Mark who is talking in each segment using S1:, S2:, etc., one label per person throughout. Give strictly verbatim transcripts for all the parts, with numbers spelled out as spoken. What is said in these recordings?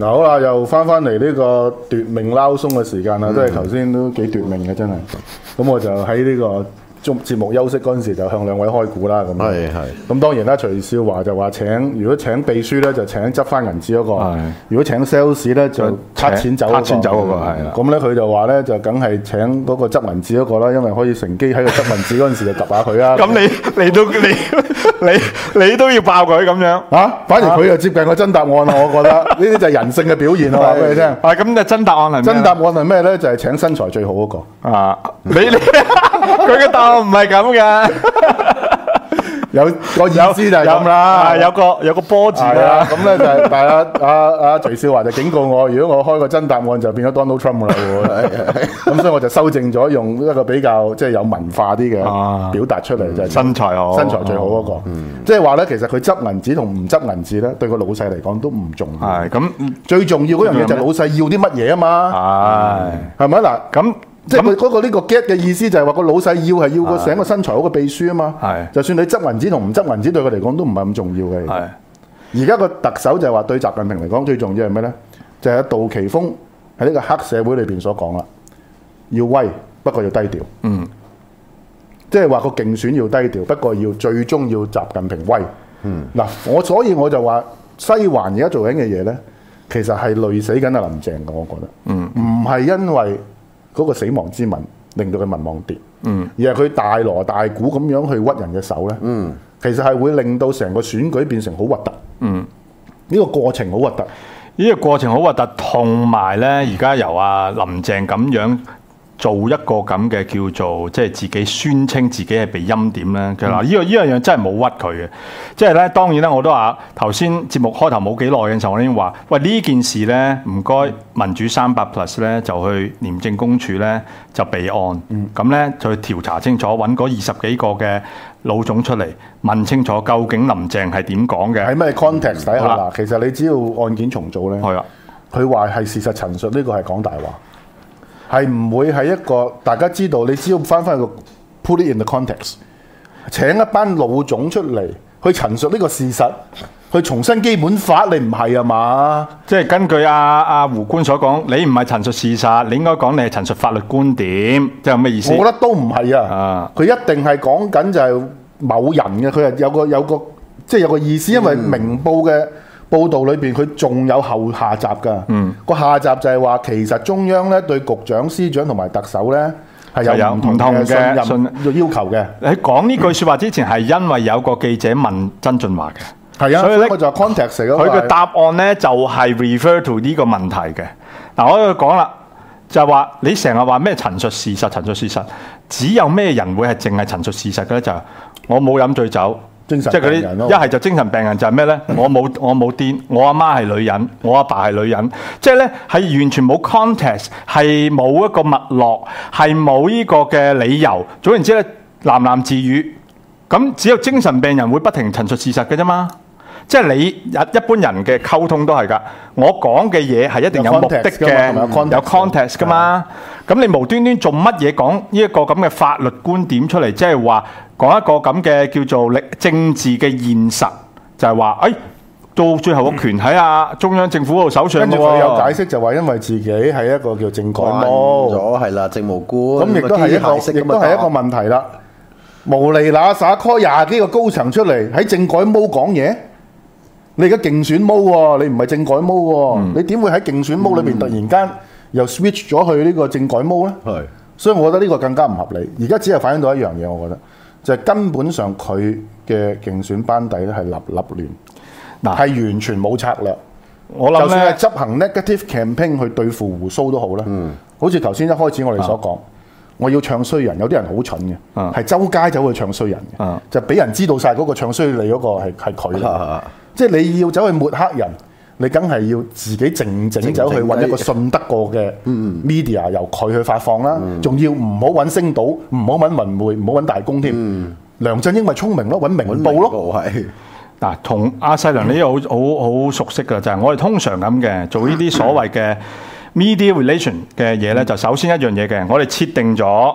S1: 嗱好啦，又翻翻嚟呢個奪命撈鬆嘅時間啦，都係頭先都幾奪命嘅真係。咁我就喺呢個中節目休息嗰陣時，就向兩位開估啦。咁
S2: 係係。
S1: 咁當然啦，徐少華就話請，如果請秘書咧就請執翻銀紙嗰個；如果請 sales 咧就撻錢走嗰個。
S2: 撻錢走嗰個係啦。
S1: 咁咧佢就話咧就梗係請嗰個執銀紙嗰個啦，因為可以乘機喺個執銀紙嗰陣時就及下佢啦。
S2: 咁你你都你你你都要爆佢咁樣
S1: 啊？反而佢又接近個真答案啦，我覺得呢啲就係人性嘅表現啊！話俾你聽。
S2: 係咁就真答案係咩？
S1: 真答案係咩咧？就係請身材最好嗰個。
S2: 啊！你你佢嘅答案唔係咁嘅，
S1: 有個意思就係咁啦，
S2: 有個有個波字啦。
S1: 咁咧就係，但係阿阿阿徐少華就警告我，如果我開個真答案就變咗 Donald Trump 啦喎。咁所以我就修正咗，用一個比較即係有文化啲嘅表達出嚟，就係
S2: 身材好，
S1: 身材最好嗰個。即係話咧，其實佢執銀紙同唔執銀紙咧，對個老細嚟講都唔重要。
S2: 係咁，
S1: 最重要嗰樣嘢就係老細要啲乜嘢啊嘛。係係咪嗱咁？即係佢嗰個呢個 get 嘅意思就係話個老細要係要個成個身材好嘅秘書啊嘛，就算你執銀紙同唔執銀紙對佢嚟講都唔係咁重要嘅。而家個特首就係話對習近平嚟講最重要係咩咧？就係杜琪峰喺呢個黑社會裏邊所講啦，要威不過要低調。嗯，即係話個競選要低調，不過要最終要習近平威。嗯，嗱我所以我就話西環而家做緊嘅嘢咧，其實係累死緊阿林鄭嘅，我覺得。嗯，唔係因為嗰個死亡之吻令到佢民望跌，嗯，而係佢大鑼大鼓咁樣去屈人嘅手咧，嗯，其實係會令到成個選舉變成好核突，嗯，呢個過程好核突，
S2: 呢個過程好核突，同埋咧而家由阿林鄭咁樣做一個咁嘅叫做即係自己宣稱自己係被欽點咧，其實嗱呢個呢樣嘢真係冇屈佢嘅，即係咧當然咧我都話頭先節目開頭冇幾耐嘅時候，我已經話喂呢件事咧唔該民主三百 plus 咧就去廉政公署咧就備案，咁咧、嗯、就去調查清楚，揾嗰二十幾個嘅老總出嚟問清楚究竟林鄭係點講嘅，
S1: 喺咩 context 底下嗱，其實你只要案件重組咧，係啊，佢話係事實陳述呢、呢個係講大話。係唔會係一個大家知道，你只要翻翻個 put it in the context， 請一班老總出嚟去陳述呢個事實，去重申基本法，你唔係啊嘛？即係
S2: 根據阿、啊、阿、啊、胡官所講，你唔係陳述事實，你應該講你係陳述法律觀點，即係咩意思？
S1: 我覺得都唔係啊，佢、啊、一定係講緊就係某人嘅，佢係有個有個即係、就是、有個意思，因為明報嘅報道裏邊佢仲有後下集㗎，個、嗯、下集就係話其實中央咧對局長、司長同埋特首咧係有唔同嘅信任要求嘅。
S2: 喺講呢句説話之前係因為有個記者問曾俊華嘅，
S1: 係啊，所以咧我就 context
S2: 佢嘅答案咧就係 refer to 呢個問題嘅。嗱，我喺度講啦，就係話你成日話咩陳述事實、陳述事實，只有咩人會係淨係陳述事實嘅咧？就係、是、我冇飲醉酒。即係嗰啲一係就精神病人就係咩咧？我冇我冇癲，我阿媽係女人，我阿爸係女人，即係咧係完全冇 context， 係冇一個脈絡，係冇呢個嘅理由。總言之咧，喃喃自語。咁只有精神病人會不停陳述事實嘅啫嘛。即係你一般人嘅溝通都係㗎。我講嘅嘢係一定有目的嘅，有 context 㗎嘛。咁你無端端做乜嘢講呢一個咁嘅法律觀點出嚟？即係話講一個咁嘅叫做政治嘅現實，就係話誒到最後個權喺啊中央政府嗰度手上。跟住
S1: 佢有解釋就話，因為自己係一個叫政改毛
S3: 咗係啦，政務官
S1: 咁亦都係一個亦都係一個問題啦。無厘嗱撒開廿幾個高層出嚟喺政改毛講嘢。你而家競選毛喎，你唔係政改毛喎，嗯、你點會喺競選毛裏邊突然間又 switch 咗去呢個政改毛咧？係、嗯，所以我覺得呢個更加唔合理。而家只係反映到一樣嘢，我覺得就係、是、根本上佢嘅競選班底咧係立立亂，嗱係、啊、完全冇策略。我諗就算係執行 negative campaign 去對付胡鬚都好啦。嗯，好似頭先一開始我哋所講，啊、我要唱衰人，有啲人好蠢嘅，係、啊、周街走去唱衰人嘅，啊、就俾人知道晒嗰個唱衰你嗰個係係佢啦。即係你要走去抹黑人，你梗係要自己靜靜走去揾一個信得過嘅 media，由佢去發放啦。仲、嗯、要唔好揾星島，唔好揾文匯，唔好揾大公添。嗯、梁振英咪聰明咯，揾明報咯。係
S2: 嗱，同阿細良你好好好熟悉㗎，就係、是、我哋通常咁嘅做呢啲所謂嘅 media relation 嘅嘢咧，就首先一樣嘢嘅，我哋設定咗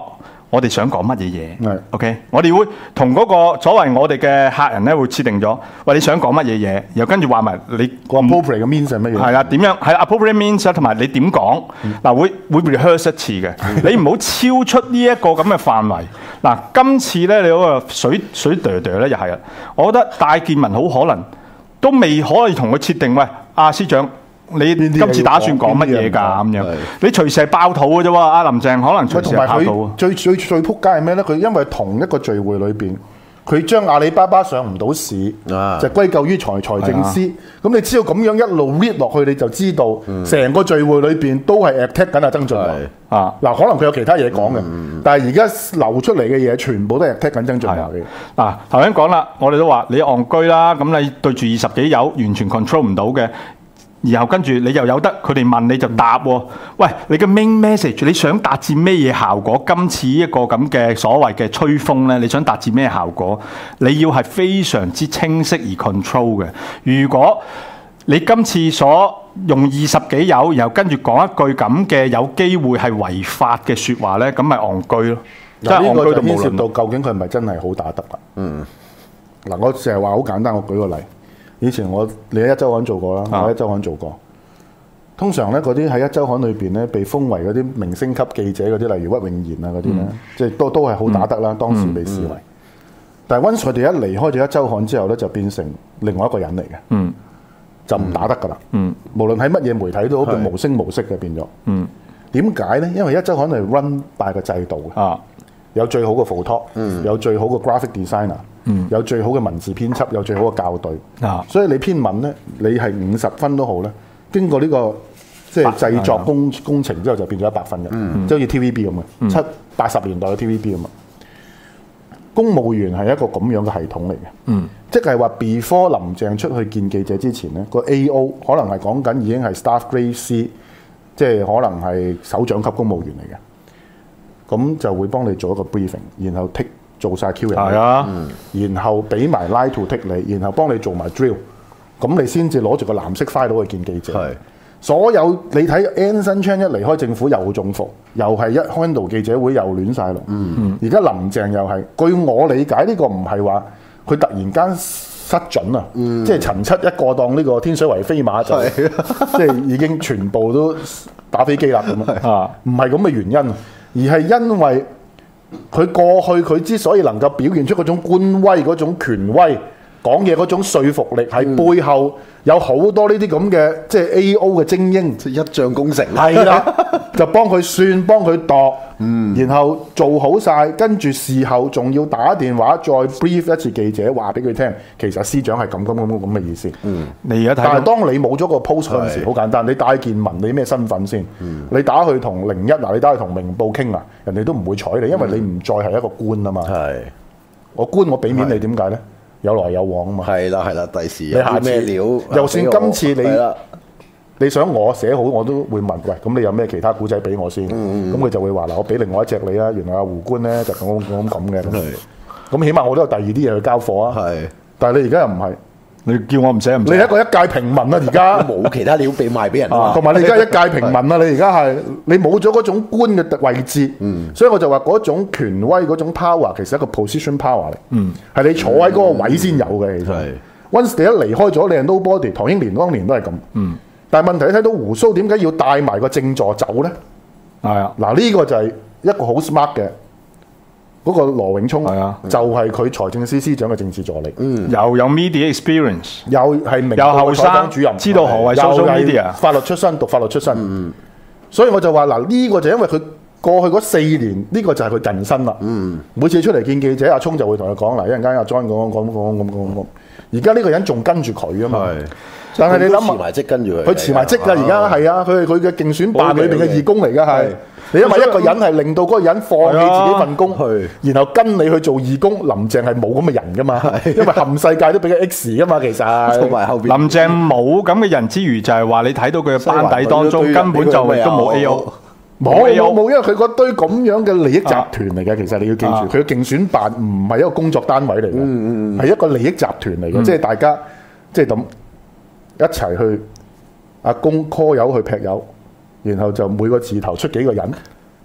S2: 我哋想講乜嘢嘢
S1: 係
S2: ？OK，我哋會同嗰個所謂我哋嘅客人咧會設定咗，喂你想講乜嘢嘢，然後跟住話埋你
S1: 個 appropriate 嘅 means 係乜嘢？
S2: 係啦，點樣係啦 appropriate means 同埋你點講嗱會會 rehearse 一次嘅，你唔好超出呢一個咁嘅範圍。嗱，今次咧你嗰個水水噠噠咧又係啊，我覺得戴建文好可能都未可以同佢設定，喂阿司長。你今次打算講乜嘢㗎？咁樣你隨時係爆肚嘅啫喎！阿林鄭可能隨時係爆肚。
S1: 最最最撲街係咩咧？佢因為同一個聚會裏邊，佢將阿里巴巴上唔到市，
S3: 啊、
S1: 就歸咎於財財政司。咁、啊、你只要咁樣一路 read 落去，你就知道成、嗯、個聚會裏邊都係 attack 緊阿曾俊華。啊，嗱，可能佢有其他嘢講嘅，嗯、但係而家流出嚟嘅嘢全部都係 attack 緊曾俊華嘅。嗱，
S2: 頭先講啦，我哋都話你戇居啦，咁你對住二十幾友完全 control 唔到嘅。然後跟住你又有得佢哋問你就答喎、哦，喂，你嘅 main message 你想達至咩嘢效果？今次一個咁嘅所謂嘅吹風咧，你想達至咩效果？你要係非常之清晰而 control 嘅。如果你今次所用二十幾友，然後跟住講一句咁嘅有機會係違法嘅説話咧，咁咪戇居咯。
S1: 即係戇居就牽涉到究竟佢係咪真係好打得啦？嗯，嗱，我成日話好簡單，我舉個例。以前我你喺一週刊做過啦，啊、我喺一週刊做過。通常咧嗰啲喺一週刊裏邊咧被封為嗰啲明星級記者嗰啲，例如屈永賢啊嗰啲咧，嗯、即係都都係好打得啦。嗯、當時被視為，嗯、但係 once 佢哋一離開咗一週刊之後咧，就變成另外一個人嚟嘅，嗯、就唔打得噶啦。嗯、無論喺乜嘢媒體都好，佢無聲無息嘅變咗。點解咧？因為一週刊係 run by 個制度嘅，啊、有最好嘅 photo，、嗯、有最好嘅 graphic designer。嗯、有最好嘅文字編輯，有最好嘅校對，啊、所以你篇文咧，你係五十分都好咧，經過呢、這個即係製作工工程之後就變咗一百分嘅，嗯、即係好似 T V B 咁嘅，嗯、七八十年代嘅 T V B 咁啊。公務員係一個咁樣嘅系統嚟嘅，嗯、即係話 before 林鄭出去見記者之前咧，個 A O 可能係講緊已經係 staff grade C， 即係可能係首長級公務員嚟嘅，咁就會幫你做一個 briefing， 然後 take。做晒 Q 人，係啊，然後俾埋 lie to take 你，然後幫你做埋 drill， 咁你先至攞住個藍色 file 去見記者。係，所有你睇 Anson Chan 一離開政府又中伏，又係一 handle 記者會又亂晒龍。嗯，而家林鄭又係，據我理解呢個唔係話佢突然間失準啊，嗯、即係陳七一過當呢個天水圍飛馬就，是的即係已經全部都打飛機啦咁啊，唔係咁嘅原因，而係因為。佢過去佢之所以能夠表現出嗰種官威、嗰種權威、講嘢嗰種說服力，係、嗯、背後有好多呢啲咁嘅即係 A O 嘅精英，
S3: 一將功成，
S1: 係啦，就幫佢算、幫佢度，嗯、然後做好晒，跟住事後仲要打電話再 brief 一次記者，話俾佢聽，其實司長係咁咁咁咁嘅意思。嗯，你而家睇，但係當你冇咗個 post 嗰陣時，好簡單，你戴建文，你咩身份先？嗯、你打去同零一嗱，你打去同明報傾啊，人哋都唔會睬你，因為你唔再係一個官啊嘛。係、嗯，我官我俾面你點解咧？有來有往啊嘛。係啦係啦，第時有啲咩料？就算今次你。你想我寫好，我都會問，喂，咁你有咩其他古仔俾我先？咁佢、嗯嗯、就會話嗱，我俾另外一隻你啊。原來阿胡官咧就咁咁咁嘅。咁起碼我都有第二啲嘢去交貨啊。係，但係你而家又唔係，你叫我唔寫唔寫？你係一個一介平民啊，而家冇其他料俾賣俾人啊。同埋你而家一介平民啊，你而家係你冇咗嗰種官嘅位置。嗯、所以我就話嗰種權威嗰種 power 其實係一個 position power 嚟。嗯，係你坐喺嗰個位先有嘅。其實，once 你一離開咗，你係 nobody。唐英年當年都係咁。嗯。但係問題，你睇到胡鬚點解要帶埋個正座走咧？係啊，嗱呢個就係一個好 smart 嘅嗰個羅永聰，係啊，就係佢財政司司長嘅政治助理，嗯，又有 media experience，又係明報採訪主任，知道何謂 social media，法律出身，讀法律出身，嗯，所以我就話嗱呢個就因為佢過去嗰四年呢個就係佢近身啦，嗯，每次出嚟見記者，阿聰就會同佢講嗱，一陣間阿 John 講講講講講講，而家呢個人仲跟住佢啊嘛。但係你諗，辭埋職跟住佢，佢辭埋職㗎。而家係啊，佢係佢嘅競選辦裏邊嘅義工嚟㗎，係。你因為一個人係令到嗰個人放棄自己份工，然後跟你去做義工。林鄭係冇咁嘅人㗎嘛，因為冚世界都俾佢 X 㗎嘛，其實。同埋後邊林鄭冇咁嘅人之餘，就係話你睇到佢嘅班底當中根本就都冇 A O，冇冇冇，因為佢嗰堆咁樣嘅利益集團嚟嘅。其實你要記住，佢嘅競選辦唔係一個工作單位嚟嘅，係一個利益集團嚟嘅，即係大家即係咁。一齊去阿公 call 友去劈友，然後就每個字頭出幾個人，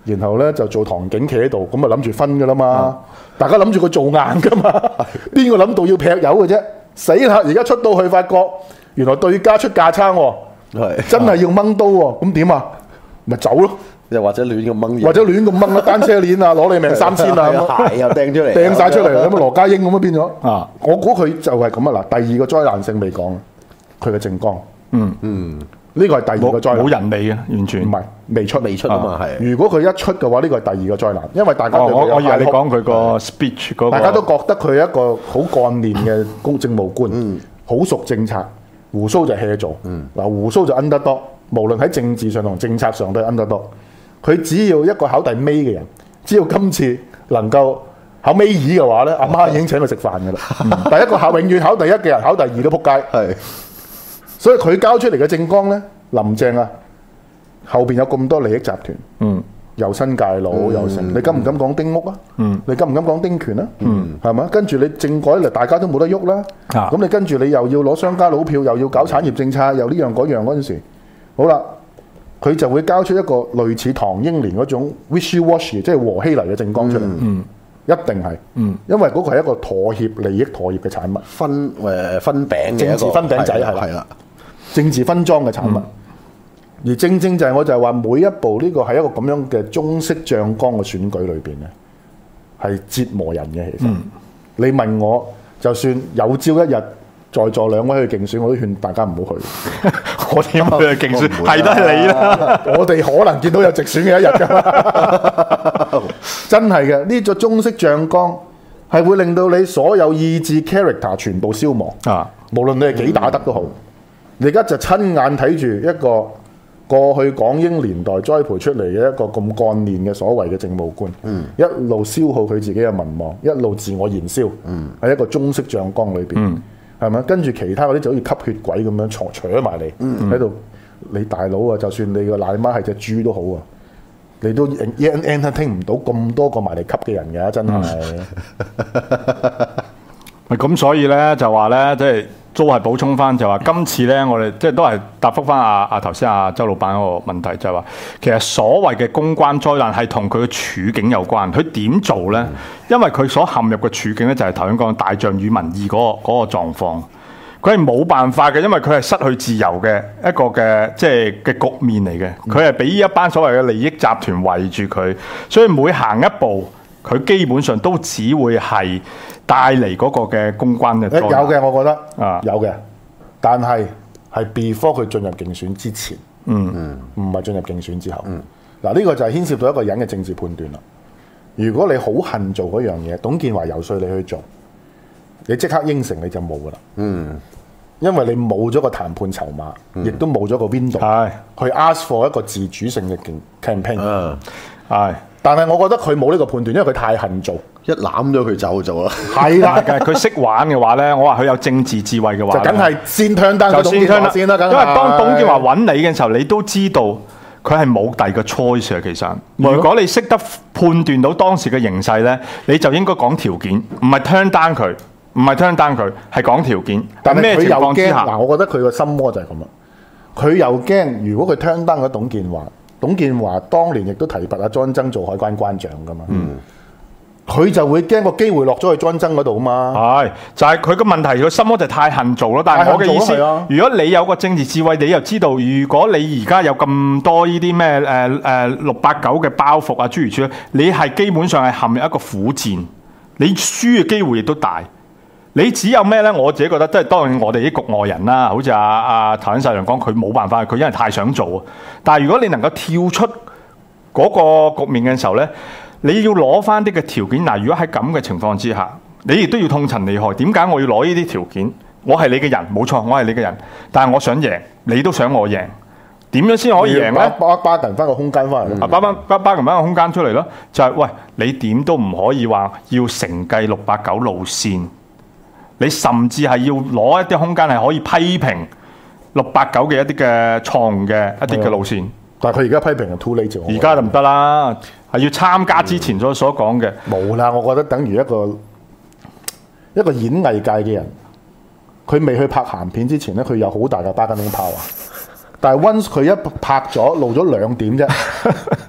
S1: 然後咧就做堂警企喺度，咁啊諗住分噶啦嘛，大家諗住佢做硬噶嘛，邊個諗到要劈友嘅啫？死啦！而家出到去發覺，原來對家出價差喎，
S3: 係
S1: 真係要掹刀喎，咁點啊？咪走咯，
S3: 又或者亂咁掹嘢，
S1: 或者亂咁掹啦，單車鏈啊，攞你命三千啊，咁啊
S3: 鞋又掟出嚟，
S1: 掟晒出嚟，咁啊羅家英咁啊變咗
S2: 啊！
S1: 我估佢就係咁啊嗱，第二個災難性未講，佢嘅政綱，
S2: 嗯
S3: 嗯，
S1: 呢個係第二個災難，
S2: 冇人味嘅，完全
S1: 唔係未出
S3: 未出啊嘛，係。
S1: 如果佢一出嘅話，呢個係第二個災難，因為大家
S2: 哦，
S1: 對佢有
S2: 我我以為你
S1: 排
S2: 講佢個 speech 嗰個，
S1: 大家都覺得佢係一個好幹練嘅公政務官，好熟政策，胡鬚就 hea 做，嗱胡鬚就 underdog，無論喺政治上同政策上都係 underdog。佢只要一個考第尾嘅人，只要今次能夠考尾二嘅話咧，阿媽已經請佢食飯噶啦。第一個考永遠考第一嘅人，考第二都仆街。
S3: 係，
S1: 所以佢交出嚟嘅政綱咧，林鄭啊，後邊有咁多利益集團，
S2: 嗯，
S1: 又新界佬又成，你敢唔敢講丁屋啊？
S2: 嗯，
S1: 你敢唔敢講丁權啊？
S2: 嗯，
S1: 係咪？跟住你政改嚟，大家都冇得喐啦。
S2: 啊
S1: 咁你跟住你又要攞商家佬票，又要搞產業政策，又呢樣嗰樣嗰陣時，好啦，佢就會交出一個類似唐英年嗰種 wishy-washy，即係和稀泥嘅政綱出嚟。
S2: 嗯，
S1: 一定係，
S2: 嗯，
S1: 因為嗰個係一個妥協利益妥協嘅產物，
S3: 分誒分餅嘅一個
S1: 政治分餅仔係啦
S3: 係啦，
S1: 政治分贓嘅產物。而正正就係我就係話每一步呢個係一個咁樣嘅中式醬缸嘅選舉裏邊咧，係折磨人嘅。其實、你問我，就算有朝一日在座兩位去競選，我都勸大家唔好去。
S2: 我點去競選？係都係你啦。
S1: 我哋可能見到有直選嘅一日㗎嘛，真係嘅。呢個中式醬缸係會令到你所有意志 character 全部消亡。
S2: 啊，
S1: 無論你係幾打得都好，你而家就親眼睇住一個過去港英年代栽培出嚟嘅一個咁幹練嘅所謂嘅政務官，嗯、一路消耗佢自己嘅民望，一路自我燃燒，喺、嗯、一個中式醬缸裏邊，係咪、嗯？跟住其他嗰啲就好似吸血鬼咁樣坐坐埋嚟喺度，你大佬啊，就算你個奶媽係隻豬都好啊，你都 N N 都聽唔到咁多個埋嚟吸嘅人㗎，真係。
S2: 咪咁所以咧就話咧，即係都係補充翻，就話今次咧，我哋即係都係答覆翻阿阿頭先阿周老闆嗰個問題，就係話其實所謂嘅公關災難係同佢嘅處境有關。佢點做咧？因為佢所陷入嘅處境咧，就係頭先講大象與民意嗰個嗰個狀況。佢係冇辦法嘅，因為佢係失去自由嘅一個嘅即係嘅局面嚟嘅。佢係俾一班所謂嘅利益集團圍住佢，所以每行一步，佢基本上都只會係帶嚟嗰個嘅公關嘅。
S1: 有嘅，我覺得
S2: 啊
S1: 有嘅，但係係 before 佢進入競選之前，
S2: 嗯
S1: 嗯，唔係進入競選之後。嗯，嗱呢個就係牽涉到一個人嘅政治判斷啦。如果你好恨做嗰樣嘢，董建華遊說你去做，你即刻應承你就冇噶啦。嗯，因為你冇咗個談判籌碼，亦都冇咗個 window
S2: 係
S1: 去 ask for 一個自主性嘅 campaign。
S3: 嗯，
S2: 係。
S1: 但係我覺得佢冇呢個判斷，因為佢太恨做。
S3: 一攬咗佢就做啦。
S1: 係啦，
S2: 嘅佢識玩嘅話咧，我話佢有政治智慧嘅話，
S1: 就梗係先聽單個董建華先啦。
S2: 因為當董建華揾你嘅時候，你都知道佢係冇第二個 choice 嘅。其實，如果你識得判斷到當時嘅形勢咧，你就應該講條件，唔係 turn down 佢，唔係 turn down 佢，係講條件。
S1: 但係
S2: 咩情況之下？
S1: 嗱，我覺得佢個心魔就係咁啦。佢又驚，如果佢 turn down 咗董建華，董建華當年亦都提拔阿莊曾做海關關長噶嘛。嗯。佢就會驚個機會落咗去莊曾嗰度啊嘛，
S2: 係就係佢個問題，佢心魔就太恨做咯。但係我嘅意思，
S1: 啊、
S2: 如果你有個政治智慧，你又知道，如果你而家有咁多呢啲咩誒誒六八九嘅包袱啊諸如此類，你係基本上係陷入一個苦戰，你輸嘅機會亦都大。你只有咩咧？我自己覺得，即係當然我哋啲局外人啦，好似阿阿頭先細良講，佢冇辦法，佢因為太想做啊。但係如果你能夠跳出嗰個局面嘅時候咧，你要攞翻啲嘅條件，嗱，如果喺咁嘅情況之下，你亦都要痛陳利害。點解我要攞呢啲條件？我係你嘅人，冇錯，我係你嘅人，但係我想贏，你都想我贏，點樣先可以贏咧？
S1: 巴巴緊翻個空間翻嚟，
S2: 啊，巴巴巴巴緊翻個空間出嚟咯，就係、是、喂，你點都唔可以話要承繼六八九路線，你甚至係要攞一啲空間係可以批評六八九嘅一啲嘅錯誤嘅一啲嘅路線。
S1: 但係佢而家批評係 too late 啫，
S2: 而家就唔得啦，係要參加之前所所講嘅。
S1: 冇啦，我覺得等於一個一個演藝界嘅人，佢未去拍鹹片之前咧，佢有好大嘅 bargaining power。但係 once 佢一拍咗露咗兩點啫，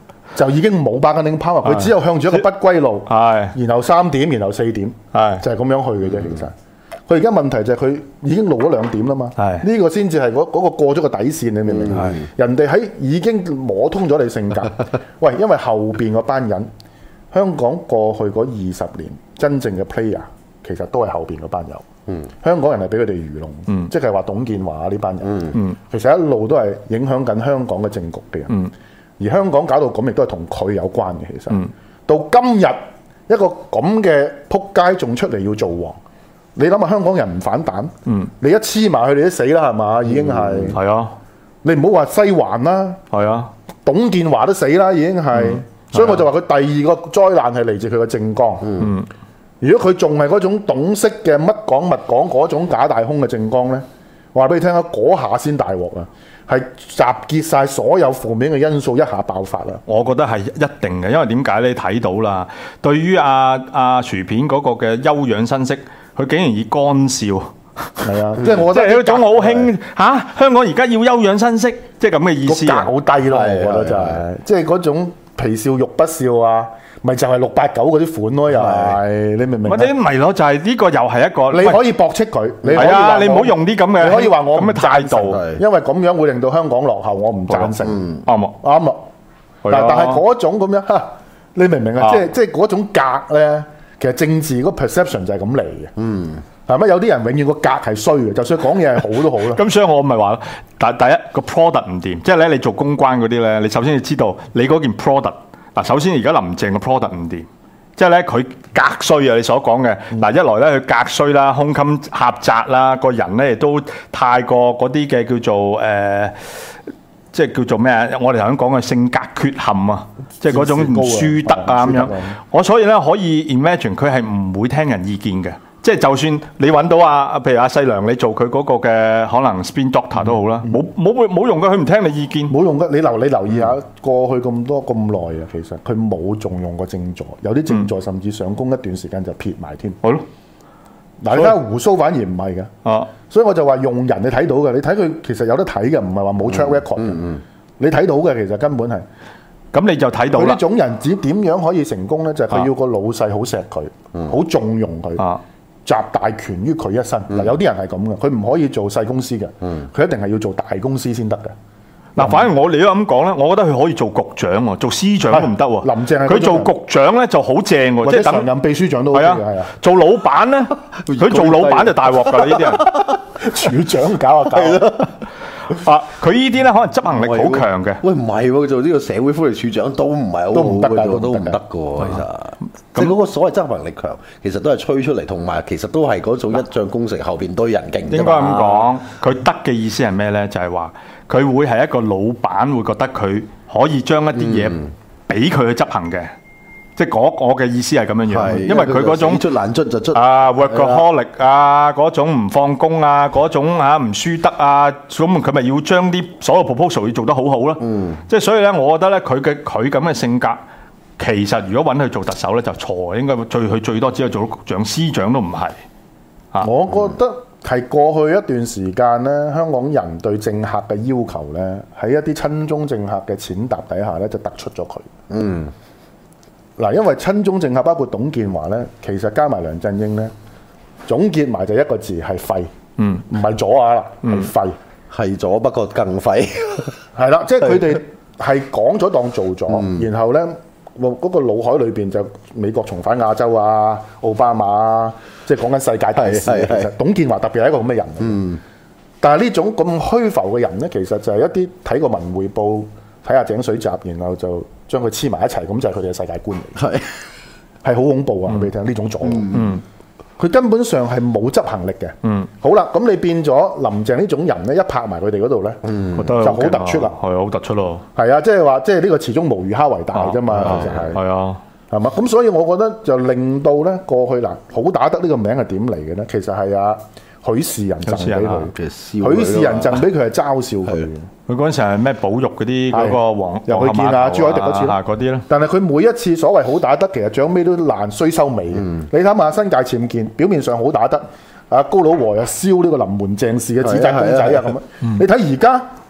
S1: 就已經冇 bargaining power，佢只有向住一個不歸路，
S2: 係
S1: 然後三點，然後四點，
S2: 係
S1: 就係咁樣去嘅啫。其實佢而家問題就係佢已經露咗兩點啦嘛，
S2: 係
S1: 呢個先至係嗰嗰個過咗個底線，你明唔明？人哋喺已經摸通咗你性格，喂，因為後邊嗰班人，香港過去嗰二十年真正嘅 player 其實都係後邊嗰班友。嗯，香港人係俾佢哋愚弄，嗯，即係話董建華呢班人，嗯嗯，其實一路都係影響緊香港嘅政局嘅人，嗯，而香港搞到咁，亦都係同佢有關嘅。其實，嗯，到今日一個咁嘅撲街仲出嚟要做王，你諗下香港人唔反彈，嗯，你一黐埋佢哋都死啦，係嘛？已經係，係啊，你唔好話西環啦，係啊，董建華都死啦，已經係，嗯，所以我就話佢第二個災難係嚟自佢嘅政綱，嗯。嗯如果佢仲係嗰種懂識嘅乜講乜講嗰種假大空嘅政綱呢，話俾你聽啊，嗰下先大鑊啊，係集結晒所有負面嘅因素一下爆發啦。
S2: 我覺得係一定嘅，因為點解你睇到啦？對於阿阿薯片嗰個嘅休養生息，佢竟然以乾笑，
S1: 係啊，即係我覺得
S2: 即係一種好興嚇，香港而家要休養生息，即係咁嘅意思啊，
S1: 好低咯，我覺得就係，即係嗰種皮笑肉不笑啊。咪就係六八九嗰啲款咯，又係你明唔明？
S2: 或者唔係咯，就係呢個又係一個
S1: 你可以駁斥佢，你可以
S2: 話你唔好用啲咁嘅，
S1: 你可以話我
S2: 咁嘅態度，
S1: 因為咁樣會令到香港落後，我唔贊成。
S2: 啱啊，
S1: 啱啊。但但係嗰種咁樣嚇，你明唔明啊？即係即係嗰種格咧，其實政治嗰 perception 就係咁嚟嘅。嗯，係咪有啲人永遠個格係衰嘅，就算講嘢係好都好啦。
S2: 咁所以我咪話咯，第第一個 product 唔掂，即係咧你做公關嗰啲咧，你首先要知道你嗰件 product。嗱，首先而家林鄭嘅 product 唔掂，即係咧佢格衰啊！你所講嘅嗱，一來咧佢格衰啦，胸襟狹窄啦，個人咧亦都太過嗰啲嘅叫做誒、呃，即係叫做咩啊？我哋頭先講嘅性格缺陷啊，即係嗰種唔輸得啊咁樣。我所以咧可以 imagine 佢係唔會聽人意見嘅。即係就算你揾到啊，譬如阿細良，你做佢嗰個嘅可能 spin doctor 都好啦，冇冇冇用嘅，佢唔聽你意見，
S1: 冇用嘅。你留你留意下過去咁多咁耐啊，其實佢冇重用過正座，有啲正座甚至上工一段時間就撇埋添。係咯，嗱你睇下胡鬚反而唔係嘅，啊，所以我就話用人你睇到嘅，你睇佢其實有得睇嘅，唔係話冇 track record 嘅，你睇到嘅其實根本係。咁你就睇到啦。佢呢種人只點樣可以成功咧？就係佢要個老細好錫佢，好縱容佢。集大權於佢一身，嗱、嗯、有啲人係咁嘅，佢唔可以做細公司嘅，佢、嗯、一定係要做大公司先得嘅。嗱、嗯，反而我哋都咁講咧，我覺得佢可以做局長喎，做司長都唔得喎。林鄭佢做局長咧就好正喎，即係常任秘書長都好嘅，係啊。做老闆咧，佢做老闆就大鑊㗎啦，呢啲人。處長搞下搞啦。啊！佢呢啲咧可能執行力好強嘅。喂，唔係喎，做呢個社會福利處長都唔係好，都唔得㗎，都唔得㗎喎。其實，即係嗰個所謂執行力強，其實都係吹出嚟，同埋其實都係嗰種一將功成後邊堆人勁。應該咁講，佢得嘅意思係咩咧？就係話佢會係一個老闆，會覺得佢可以將一啲嘢俾佢去執行嘅。即係我嘅意思係咁樣樣，因為佢嗰種出難出就出啊 workaholic 啊，嗰種唔放工啊，嗰種嚇唔輸得啊，咁佢咪要將啲所有 proposal 要做得好好咯。嗯，即係所以咧，我覺得咧，佢嘅佢咁嘅性格，其實如果揾佢做特首咧就錯，應該最佢最多只係做到局長、司長都唔係。啊，我覺得係過去一段時間咧，香港人對政客嘅要求咧，喺一啲親中政客嘅踐踏底下咧，就突出咗佢。嗯。嗱，因為親中政客包括董建華咧，其實加埋梁振英咧，總結埋就一個字係廢，嗯，唔係左啊啦，係廢，係左不過更廢，係啦，即係佢哋係講咗當做咗，嗯、然後咧，嗰、嗰個腦海裏邊就美國重返亞洲啊，奧巴馬啊，即係講緊世界大事。其實董建華特別係一個咁嘅人，嗯，但係呢種咁虛浮嘅人咧，其實就係一啲睇個文匯報。睇下井水集，然後就將佢黐埋一齊，咁就係佢哋嘅世界觀嚟。係係好恐怖啊！俾你聽呢種左，嗯，佢根本上係冇執行力嘅。嗯，好啦，咁你變咗林鄭呢種人咧，一拍埋佢哋嗰度咧，嗯，就好突出啦。係好突出咯。係啊，即係話，即係呢個始終無魚蝦為大啫嘛。其實係係啊，係嘛？咁所以我覺得就令到咧過去嗱，好打得呢個名係點嚟嘅咧？其實係啊。許仕仁贈俾佢，許仕仁贈俾佢係嘲笑佢。佢嗰陣時係咩保育嗰啲嗰個黃，又去見阿朱凱廸嗰次啦，嗰啲咧。但係佢每一次所謂好打得，其實最尾都爛衰收尾。嗯、你睇下新界僭建，表面上好打得，啊高佬和又燒呢個臨門鄭氏嘅紙仔公仔啊咁樣。嗯、你睇而家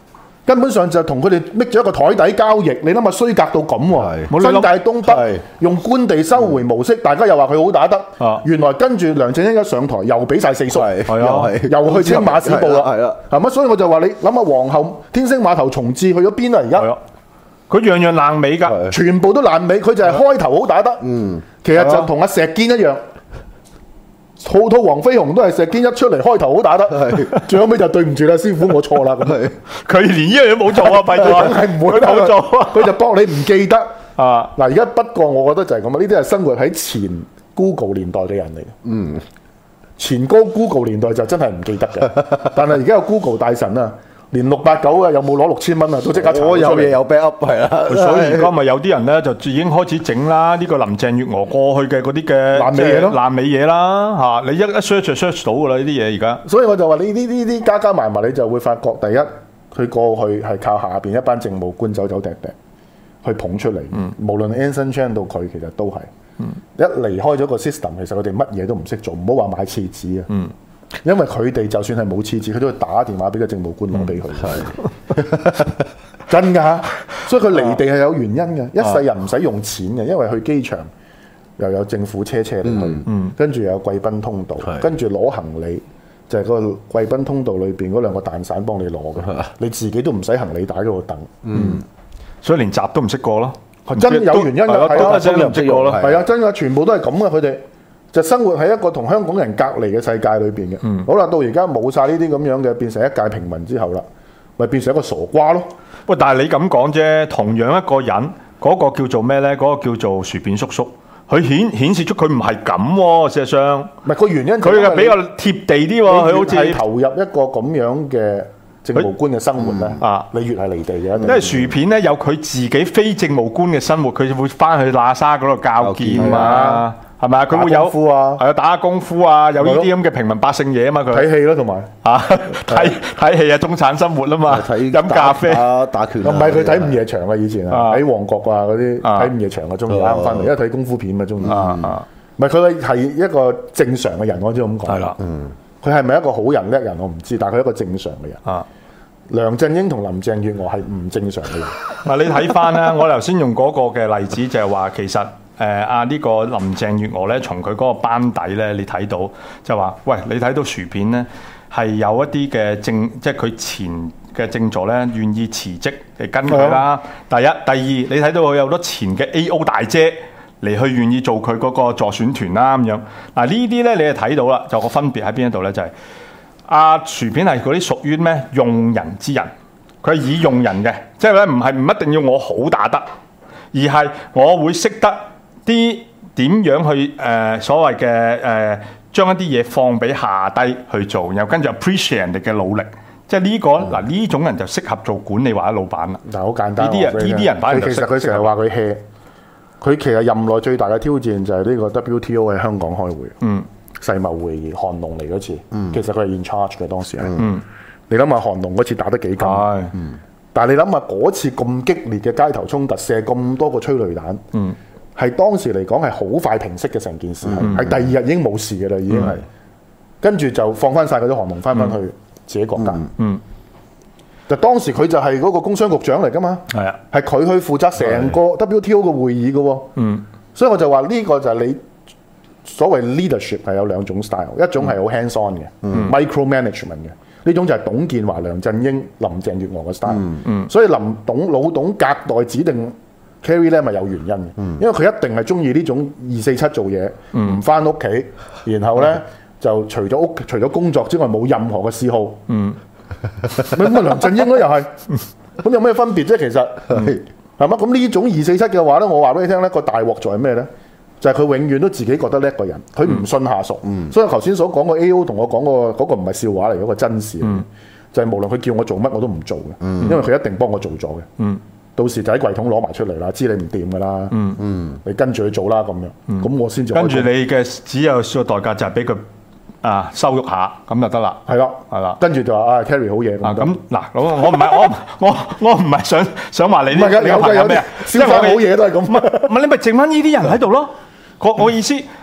S1: 根本上就同佢哋搣咗一個台底交易。你諗下衰格到咁喎，
S2: 係
S1: 新界東
S3: 係
S1: 北用官地收回模式，大家又話佢好打得
S2: 啊。
S1: 原來跟住梁振英一上台又俾晒四叔，
S3: 係
S2: 係啊
S3: 係
S1: 又去青馬市報啦，
S3: 係啦，
S1: 係咪？所以我就話你諗下皇后天星碼頭重置去咗邊啊？而家
S2: 係啊，佢樣樣爛尾㗎。
S3: 係
S1: 全部都爛尾，佢就係開頭好打得，嗯，其實就同阿石堅一樣。套套黃飛鴻都係石堅一出嚟開頭好打得，最後尾就對唔住啦，師傅我錯啦咁。
S2: 佢連呢樣嘢都冇做啊，弊咗啊，
S1: 梗係唔會啦
S2: 冇做啊。
S1: 佢就搏你唔記得
S2: 啊！
S1: 嗱，而家不過我覺得就係咁啊，呢啲係生活喺前 Google 年代嘅人嚟嘅。嗯，前嗰 Google 年代就真係唔記得嘅，但係而家有 Google 大神啊，連六八九啊有冇攞六千蚊啊，都即刻查
S3: 我有
S1: 出嚟
S3: 嘢有 backup 係啦，
S2: 所以而家咪有啲人咧就已經開始整啦，呢個林鄭月娥過去嘅嗰啲嘅
S1: 爛尾嘢咯
S2: 即係爛尾嘢啦嚇，你一一 search 就 search 到噶啦呢啲嘢而家。
S1: 所以我就話你呢呢啲加加埋埋，你就會發覺第一，佢過去係靠下邊一班政務官走走趯趯去捧出嚟。嗯、無論 Anson Chan 到佢，其實都係。嗯、一離開咗個 system，其實佢哋乜嘢都唔識做，唔好話買廁紙啊。嗯、因為佢哋就算係冇廁紙，佢都會打電話俾個政務官攞俾佢。係、嗯、真㗎，所以佢離地係有原因嘅。一世人唔使用錢嘅，因為去機場又有政府車車你去，嗯嗯、跟住又有貴賓通道，
S3: 係
S1: 跟住攞行李。就係個貴賓通道裏邊嗰兩個蛋散幫你攞嘅，你自己都唔使行李帶喺度等。嗯，
S2: 所以連閘都唔識過咯，
S1: 真有原因㗎，係啊，
S2: 真係唔識過咯，
S1: 係啊，真㗎，全部都係咁嘅，佢哋就生活喺一個同香港人隔離嘅世界裏邊嘅。嗯，好啦，到而家冇晒呢啲咁樣嘅，變成一介平民之後啦，咪變成一個傻瓜咯。
S2: 喂，但係你咁講啫，同樣一個人，嗰、嗰個叫做咩咧？嗰、嗰個叫做薯片叔叔。佢顯顯示出佢唔係咁喎，事實上，
S1: 唔係個原因，
S2: 佢係比較貼地啲喎。佢好似
S1: 係投入一個咁樣嘅政務官嘅生活咧，
S2: 啊，
S1: 你越係離地嘅。
S2: 因為薯片咧有佢自己非政務官嘅生活，佢會翻去喇沙嗰度教劍啊，係咪啊？佢會有
S1: 啊，
S2: 係啊，打下功夫啊，有呢啲咁嘅平民百姓嘢啊嘛，佢
S1: 睇戲咯，同埋
S2: 啊睇睇戲啊，中產生活啊嘛，飲咖啡
S3: 啊，打拳。
S1: 唔係佢睇午夜場啊，以前啊喺旺角啊嗰啲睇午夜場啊，中意啱翻嚟，因為睇功夫片嘛，中意。唔係佢係一個正常嘅人，我先咁講。
S2: 係啦，
S1: 嗯，佢係咪一個好人叻人我唔知，但係佢係一個正常嘅人。啊，梁振英同林鄭月娥係唔正常嘅人。
S2: 嗱，你睇翻啦，我頭先用嗰個嘅例子就係話，其實。誒啊！呢個林鄭月娥咧，從佢嗰個班底咧，你睇到就話，喂，你睇到薯片咧係有一啲嘅政，即係佢前嘅政助咧願意辭職嚟跟佢啦。的第一、第二，你睇到佢有好多前嘅 A O 大姐嚟去願意做佢嗰個助選團啦咁樣。嗱，呢啲咧你就睇到啦，就個分別喺邊一度咧？就係、是、阿、啊、薯片係嗰啲屬於咩用人之人，佢係以用人嘅，即係咧唔係唔一定要我好打得，而係我會識得。啲點樣去誒、呃、所謂嘅誒、呃、將一啲嘢放俾下低去做，然後跟住 appreciate 人哋嘅努力，即係呢、這個嗱呢、嗯、種人就適合做管理或者老闆啦。
S1: 嗱，好簡單，
S2: 呢啲人呢啲人反而
S1: 其實佢成日話佢 hea，佢其實任內最大嘅挑戰就係呢個 W T O 喺香港開會，嗯，世貿會議，韓農嚟嗰次，嗯、其實佢係 in charge 嘅當時係，嗯，你諗下韓農嗰次打得幾勁，嗯，嗯但係你諗下嗰次咁激烈嘅街頭衝突，射咁多個催淚彈，嗯。係當時嚟講係好快平息嘅成件事，係、嗯、第二日已經冇事嘅啦，已經係，嗯、跟住就放翻晒嗰啲韓農翻返去自己國家。嗯，嗯就當時佢就係嗰個工商局長嚟噶嘛，係啊，係佢去負責成個 W T O 嘅會議嘅喎。嗯，所以我就話呢個就係你所謂 leadership 係有兩種 style，一種係好 hands on 嘅、嗯、micro management 嘅，呢種就係董建華、梁振英、林鄭月娥嘅 style。嗯嗯，所以林董老董隔代指定。Carrie 咧咪有原因嘅，嗯、因為佢一定係中意呢種二四七做嘢，唔翻屋企，然後咧、嗯、就除咗屋除咗工作之外冇任何嘅嗜好。嗯，咁啊梁振英咧又係，咁有咩分別啫？其實係嘛？咁呢種二四七嘅話咧，我話俾你聽咧，個大鑊在咩咧？就係、是、佢永遠都自己覺得叻個人，佢唔信下屬。嗯、所以頭先所講個 A O 同我講個嗰個唔係笑話嚟，嗰個真事。嗯、就係無論佢叫我做乜我都唔做嘅，嗯、因為佢一定幫我做咗嘅。嗯到時就喺櫃桶攞埋出嚟啦，知你唔掂噶啦。嗯嗯，你跟住去做啦咁樣，咁、嗯、我先至跟住你嘅只有個代價就係俾佢啊羞辱下，咁就得啦。係啦，係啦，跟住就話啊 Carrie 好嘢咁。咁嗱，我我唔係我我我唔係想想話你呢個朋友咩啊？即係我好嘢都係咁。唔係你咪剩翻呢啲人喺度咯。我我意思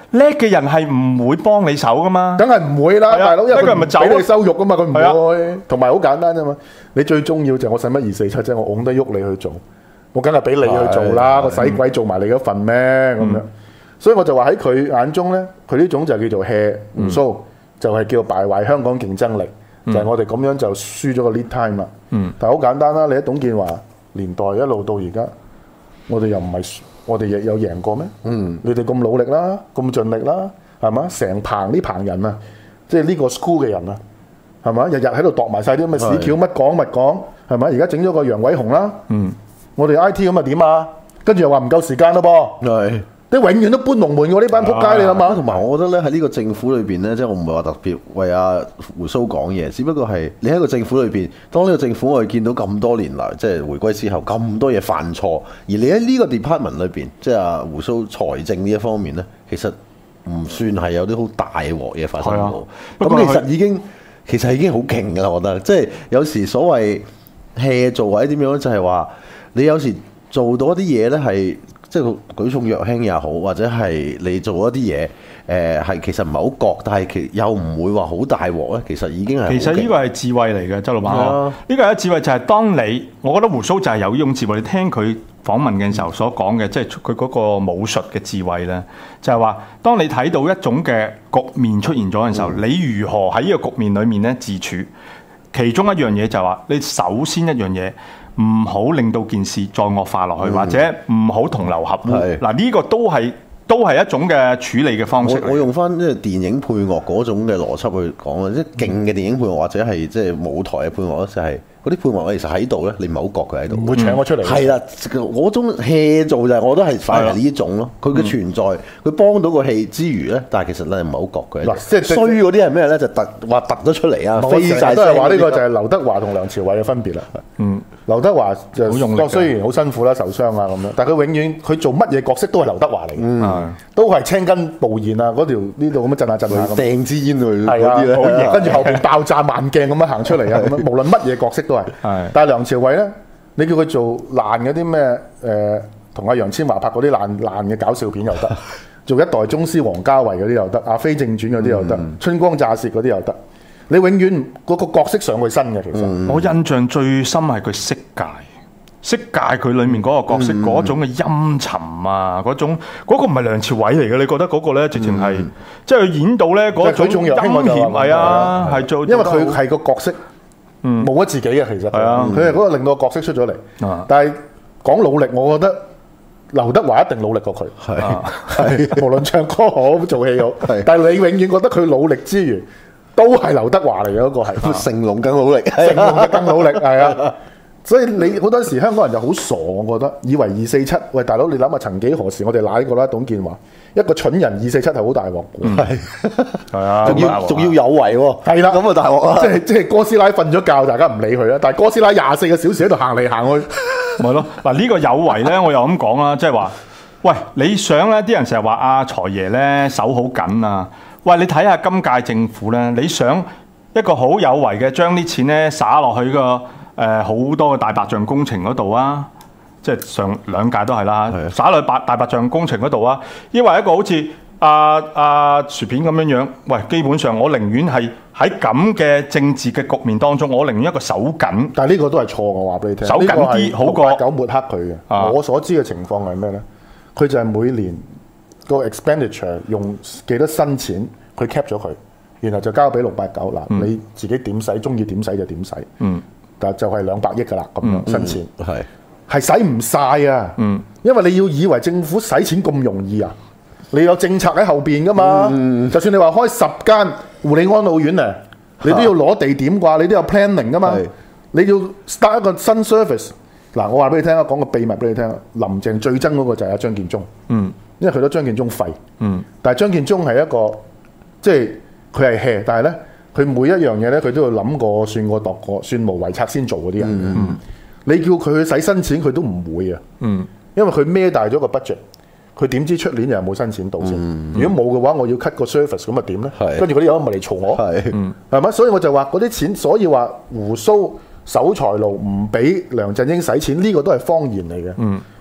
S2: 叻嘅人係唔會幫你手噶嘛。
S1: 梗係唔會啦，
S2: 係啊
S1: 大佬，因為佢唔
S2: 呢個人咪走
S1: 俾你收肉噶嘛，佢唔
S2: 係啊
S1: 會。同埋好簡單啫嘛，你最重要就係我使乜二四七啫，我拱得喐你去做，我梗係俾你去做啦，我使鬼做埋你嗰份咩咁樣？所以我就話喺佢眼中咧，佢呢種就叫做 hea 胡鬚，就係叫敗壞香港競爭力，就係我哋咁樣就輸咗個 lead time 啦。但係好簡單啦，你喺董建華年代一路到而家，我哋又唔係我哋亦有贏過咩？嗯，你哋咁努力啦，咁盡力啦，係嘛？成棚呢棚人啊，即係呢個 school 嘅人啊，係嘛？日日喺度度埋晒啲咁嘅屎橋，乜講乜講，係咪？而家整咗個楊偉雄啦，嗯，我哋 I T 咁啊點啊？跟住又話唔夠時間咯噃，
S3: 係。
S1: 你永遠都搬龍門喎呢班撲街，你諗下。
S3: 同埋我覺得咧喺呢個政府裏邊咧，即係我唔係話特別為阿胡鬚講嘢，只不過係你喺個政府裏邊，當呢個政府我哋見到咁多年嚟，即係回歸之後咁多嘢犯錯，而你喺呢個 department 裏邊，即係阿胡鬚財政呢一方面咧，其實唔算係有啲好大鑊嘢發生到。咁其實已經其實已經好勁㗎啦，我覺得。即係有時所謂 hea 做或者點樣就係話你有時做到一啲嘢咧係。即係舉重若輕也好，或者係你做一啲嘢，誒、呃、係其實唔係好覺，但係其又唔會話好大鑊咧。其實已經係
S2: 其實呢個係智慧嚟嘅，周老闆。
S3: 呢
S2: 呢個係智慧就係當你，我覺得胡鬚就係有呢種智慧。你聽佢訪問嘅時候所講嘅，即係佢嗰個武術嘅智慧咧，就係、是、話當你睇到一種嘅局面出現咗嘅時候，嗯、你如何喺呢個局面裡面咧自處？其中一樣嘢就係話，你首先一樣嘢。唔好令到件事再惡化落去，嗯、或者唔好同流合污。嗱，呢個都係都係一種嘅處理嘅方式。
S3: 我，我用翻即係電影配樂嗰種嘅邏輯去講啊，即係勁嘅電影配樂或者係即係舞台嘅配樂咧，就係嗰啲配樂其實喺度咧，你唔係好覺佢喺度，
S1: 唔會請我出嚟。
S3: 係啦、嗯，嗰種 hea 做就係我覺得係反而係呢種咯。佢嘅存在，佢幫到個戲之餘咧，但係其實咧唔係好覺佢。嗱，即係衰嗰啲係咩咧？就突話突咗出嚟啊，飛晒
S1: 都係話呢個就係劉德華同梁朝偉嘅分別啦。嗯。劉德華就雖然好辛苦啦、受傷啊咁樣，但係佢永遠佢做乜嘢角色都係劉德華嚟嘅，嗯、都係青筋暴現啊！嗰條呢度咁樣震下震下咁，
S3: 掟支煙佢
S1: 嗰啲咧，跟住後邊爆炸慢鏡咁樣行出嚟啊！咁樣無論乜嘢角色都係。但係梁朝偉咧，你叫佢做爛嗰啲咩誒，同阿楊千嬅拍嗰啲爛爛嘅搞笑片又得，做一代宗師王家衛嗰啲又得，阿飛正傳嗰啲又得，嗯、春光乍泄嗰啲又得。你永遠嗰個角色上佢身嘅，其實、嗯、
S2: 我印象最深係佢色戒，色戒佢裡面嗰個角色嗰、嗯、種嘅陰沉啊，嗰種嗰、嗰個唔係梁朝偉嚟嘅，你覺得嗰個咧直情係、嗯、即係佢演到咧嗰種陰險係啊，係做，
S1: 因為佢係個角色冇咗自己嘅，其實係啊，佢係嗰個令到個角色出咗嚟，嗯、但係講努力，我覺得劉德華一定努力過佢，係係無論唱歌好做戲好，但係你永遠覺得佢努力之餘。都係劉德華嚟嘅嗰個係，
S3: 成龍更努力，
S1: 成龍更努力，係啊！所以你好多時香港人就好傻，我覺得以為二四七，喂大佬你諗下，曾幾何時我哋賴過啦？董建華一個蠢人二四七係好大鑊嘅，係
S3: 係啊，仲要仲要有為喎，
S1: 係啦，
S3: 咁啊大鑊啊！
S1: 即係即係哥斯拉瞓咗覺，大家唔理佢啦，但係哥斯拉廿四個小時喺度行嚟行去，
S2: 咪咯嗱呢個有為咧，我又咁講啦，即係話，喂你想咧，啲人成日話阿財爺咧手好緊啊！喂，你睇下今屆政府咧，你想一個好有為嘅將啲錢咧灑落去個誒好多嘅大白象工程嗰度啊，即係上兩屆都係啦，的灑落去大大白象工程嗰度啊，因為一個好似阿阿薯片咁樣樣，喂，基本上我寧願係喺咁嘅政治嘅局面當中，我寧願一個手緊，
S1: 但係呢個都係錯，我話俾你聽，
S2: 手緊啲好過
S1: 九抹黑佢嘅。啊、我所知嘅情況係咩咧？佢就係每年個 expenditure 用幾多新錢，佢 cap 咗佢，然後就交俾六八九嗱，嗯、你自己點使，中意點使就點使。嗯，但就係兩百億噶啦，咁樣新錢係係使唔晒啊！嗯，因為你要以為政府使錢咁容易啊？你有政策喺後邊噶嘛？嗯、就算你話開十間護理安老院啊，你都要攞地點啩，你都有 planning 噶嘛？是你要 start 一個新 service 嗱，我話俾你聽啊，講個秘密俾你聽，林鄭最憎嗰個就係阿張建宗。嗯。因為佢都張建宗廢，嗯，但係張建宗係一個即係佢係 hea，但係咧佢每一樣嘢咧佢都要諗過、算過、度過、算無遺策先做嗰啲人。嗯嗯、你叫佢去使新錢，佢都唔會啊。嗯，因為佢孭大咗個 budget，佢點知出年又有冇新錢到先？嗯、如果冇嘅話，我要 cut 個 service 咁啊點咧？跟住嗰啲友咪嚟嘈我，係係咪？所以我就話嗰啲錢，所以話胡鬚守財奴唔俾梁振英使錢，呢、這個都係謊言嚟嘅。嗯。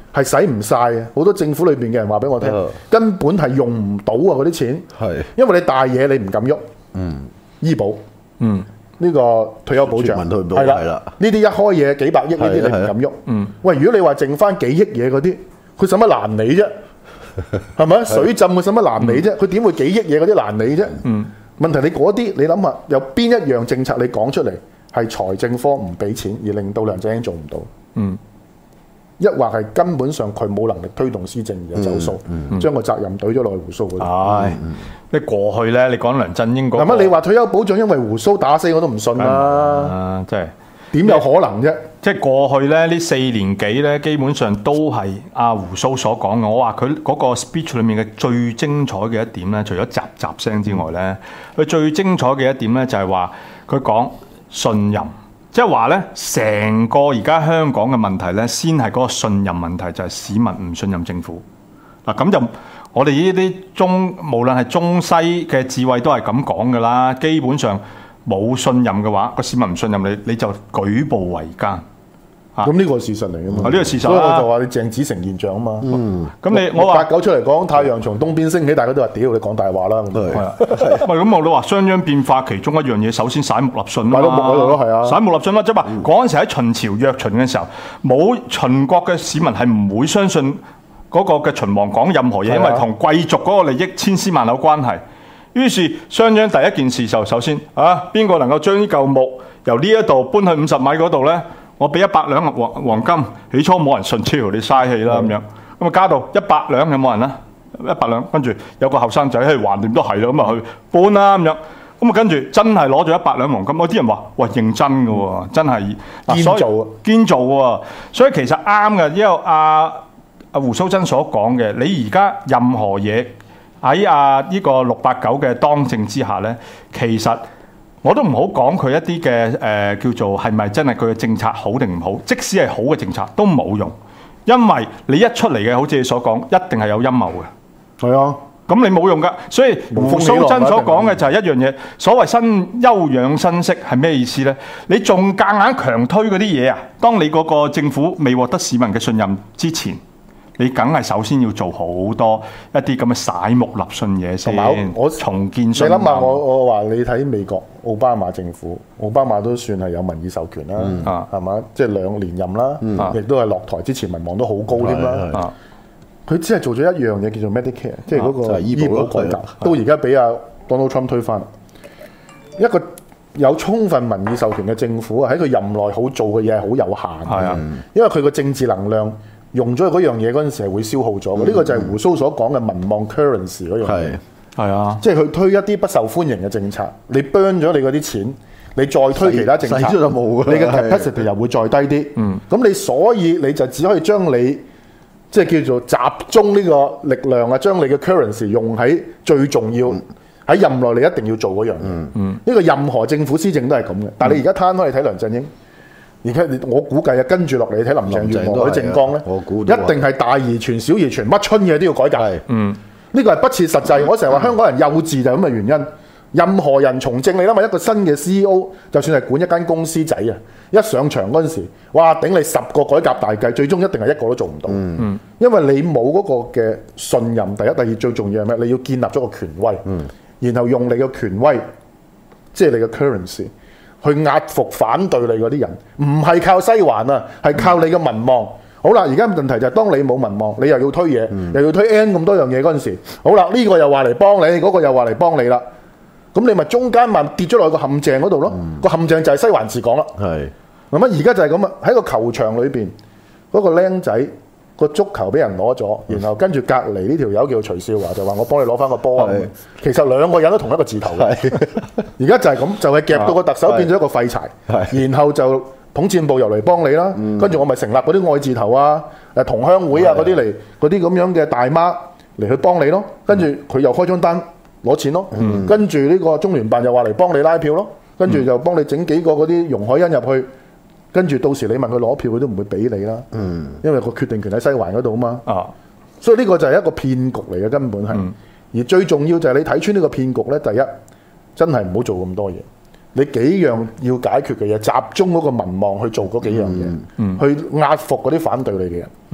S1: 係使唔晒嘅，好多政府裏邊嘅人話俾我聽，
S3: 嗯
S1: 根本係用唔到啊嗰啲錢，
S3: 係
S1: 因為你大嘢你唔敢喐，
S3: 嗯
S1: 醫保，
S2: 嗯，
S1: 呢個退休保障
S3: 全民退保
S1: 係啦
S3: 係啦，
S1: 呢啲一開嘢幾百億呢啲你唔
S3: 係啊
S1: 敢喐，
S2: 嗯，
S1: 喂，如果你話剩翻幾億嘢嗰啲，佢使乜難你啫？係咪？水浸佢使乜難你啫？佢點會幾億嘢嗰啲難你啫？
S2: 嗯，
S1: 問題你嗰啲你諗下，有邊一樣政策你講出嚟係財政科唔俾錢，而令到梁振英做唔到？
S2: 嗯，
S1: 一或係根本上佢冇能力推動施政而走數，將個責任懟咗落去胡鬚嗰度。
S2: 唉，你過去咧，你講梁振英嗰個，
S1: 嗱乜你話退休保障因為胡鬚打死我都唔信啦，
S2: 啊，真係。
S1: 點有可能啫？
S2: 即係過去咧呢四年幾咧，基本上都係阿胡鬚所講嘅。我話佢嗰個 speech 裏面嘅最精彩嘅一點咧，除咗雜雜聲之外咧，佢最精彩嘅一點咧就係話佢講信任，即係話咧成個而家香港嘅問題咧，先係嗰個信任問題，就係市民唔信任政府。嗱咁就我哋呢啲中無論係中西嘅智慧都係咁講㗎啦，基本上。冇信任嘅話，個市民唔信任你，你就舉步維艱。
S1: 咁呢個係事實嚟㗎嘛？
S2: 呢個事實，
S1: 所以我就話你鄭子誠現象啊嘛。
S2: 嗯，咁你我話
S1: 八九出嚟講太陽從東邊升起，大家都話屌你講大話啦。咁
S2: 係啊，唔係咁我都話商鞅變化其中一樣嘢，首先徙木立信啊嘛。
S1: 擺到木喺度咯，係啊。
S2: 徙木立信啦，即係話嗰陣時喺秦朝約秦嘅時候，冇秦國嘅市民係唔會相信嗰個嘅秦王講任何嘢，因為同貴族嗰個利益千絲萬縷關係。於是商鞅第一件事就首先啊，邊個能夠將呢嚿木由呢一度搬去五十米嗰度咧？我俾一百兩黃黃金。起初冇人信，超你嘥氣啦咁樣。咁啊加到一百兩有冇人啦？一百兩，跟住有個後生仔，嘿橫掂都係啦，咁啊去搬啦咁樣。咁啊跟住真係攞咗一百兩黃金。嗰啲人話：喂，認真嘅喎，真係
S1: 堅做啊，
S2: 堅做喎。所以其實啱嘅，因為阿阿胡鬚曾所講嘅，你而家任何嘢。喺啊呢個六八九嘅當政之下咧，其實我都唔好講佢一啲嘅誒叫做係咪真係佢嘅政策好定唔好，即使係好嘅政策都冇用，因為你一出嚟嘅好似你所講，一定係有陰謀嘅。
S1: 係啊，
S2: 咁你冇用噶，所以胡鬚曾所講嘅就係一樣嘢，所謂新休養生息係咩意思咧？你仲夾硬強推嗰啲嘢啊？當你嗰個政府未獲得市民嘅信任之前。你梗係首先要做好多一啲咁嘅徙木立信嘢先，
S1: 同埋我
S2: 重建信任。
S1: 你諗下，我我話你睇美國奧巴馬政府，奧巴馬都算係有民意授權啦，係嘛、嗯？即係、就是、兩連任啦，亦、嗯、都係落台之前民望都好高添啦。佢只係做咗一樣嘢叫做 Medicare，即係嗰個醫保改革，到而家俾阿 Donald Trump 推翻。一個有充分民意授權嘅政府喺佢任內好做嘅嘢係好有限嘅，嗯、因為佢個政治能量。用咗嗰樣嘢嗰陣時係會消耗咗嘅，呢、嗯、個就係胡鬚所講嘅民望 currency 嗰樣嘢，係
S2: 啊，
S1: 即係佢推一啲不受歡迎嘅政策，你 burn 咗你嗰啲錢，你再推其他政策，
S3: 就冇
S1: 你嘅 capacity 又會再低啲，嗯，咁你所以你就只可以將你即係叫做集中呢個力量啊，將你嘅 currency 用喺最重要喺、嗯、任內你一定要做嗰樣嘢，嗯嗯，呢個任何政府施政都係咁嘅，但係你而家攤開嚟睇梁振英。而家我估計啊，跟住落嚟你睇林鄭月娥啲政綱咧，一定係大而全、小而全，乜春嘢都要改革。嗯，呢個係不切實際。我成日話香港人幼稚就係咁嘅原因。任何人從政，你諗下一個新嘅 C E O， 就算係管一間公司仔啊，一上場嗰陣時，哇頂你十個改革大計，最終一定係一個都做唔到。嗯，因為你冇嗰個嘅信任。第一、第二最重要係咩？你要建立咗個權威，嗯，然後用你嘅權威，即係你嘅 currency。去壓服反對你嗰啲人，唔係靠西環啊，係靠你嘅民望。嗯、好啦，而家問題就係當你冇民望，你又要推嘢，嗯、又要推 N 咁多樣嘢嗰陣時，好啦，呢、這個又話嚟幫你，嗰、那個又話嚟幫你啦。咁你咪中間慢跌咗落去個陷阱嗰度咯。個、嗯、陷阱就係西環治港啦。係咁啊！而家就係咁啊！喺個球場裏邊，嗰、那個僆仔個足球俾人攞咗，然後跟住隔離呢條友叫徐少華就話我幫你攞翻個波啊！其實兩個人都同一個字頭嘅。而家就係咁，就係、是、夾到個特首變咗一個廢柴，然後就統戰部又嚟幫你啦。跟住、嗯、我咪成立嗰啲愛字頭啊、誒同鄉會啊嗰啲嚟，嗰啲咁樣嘅大媽嚟去幫你咯。跟住佢又開張單攞錢咯。嗯、跟住呢個中聯辦又話嚟幫你拉票咯。跟住就幫你整幾個嗰啲容海恩入去。跟住到時你問佢攞票，佢都唔會俾你啦。嗯，因為個決定權喺西環嗰度啊嘛。啊，所以呢個就係一個騙局嚟嘅，根本係。嗯、而最重要就係你睇穿呢個騙局咧，第一真係唔好做咁多嘢。你幾樣要解決嘅嘢，集中嗰個民望去做嗰幾樣嘢，嗯嗯、去壓服嗰啲反對你嘅人。嗯，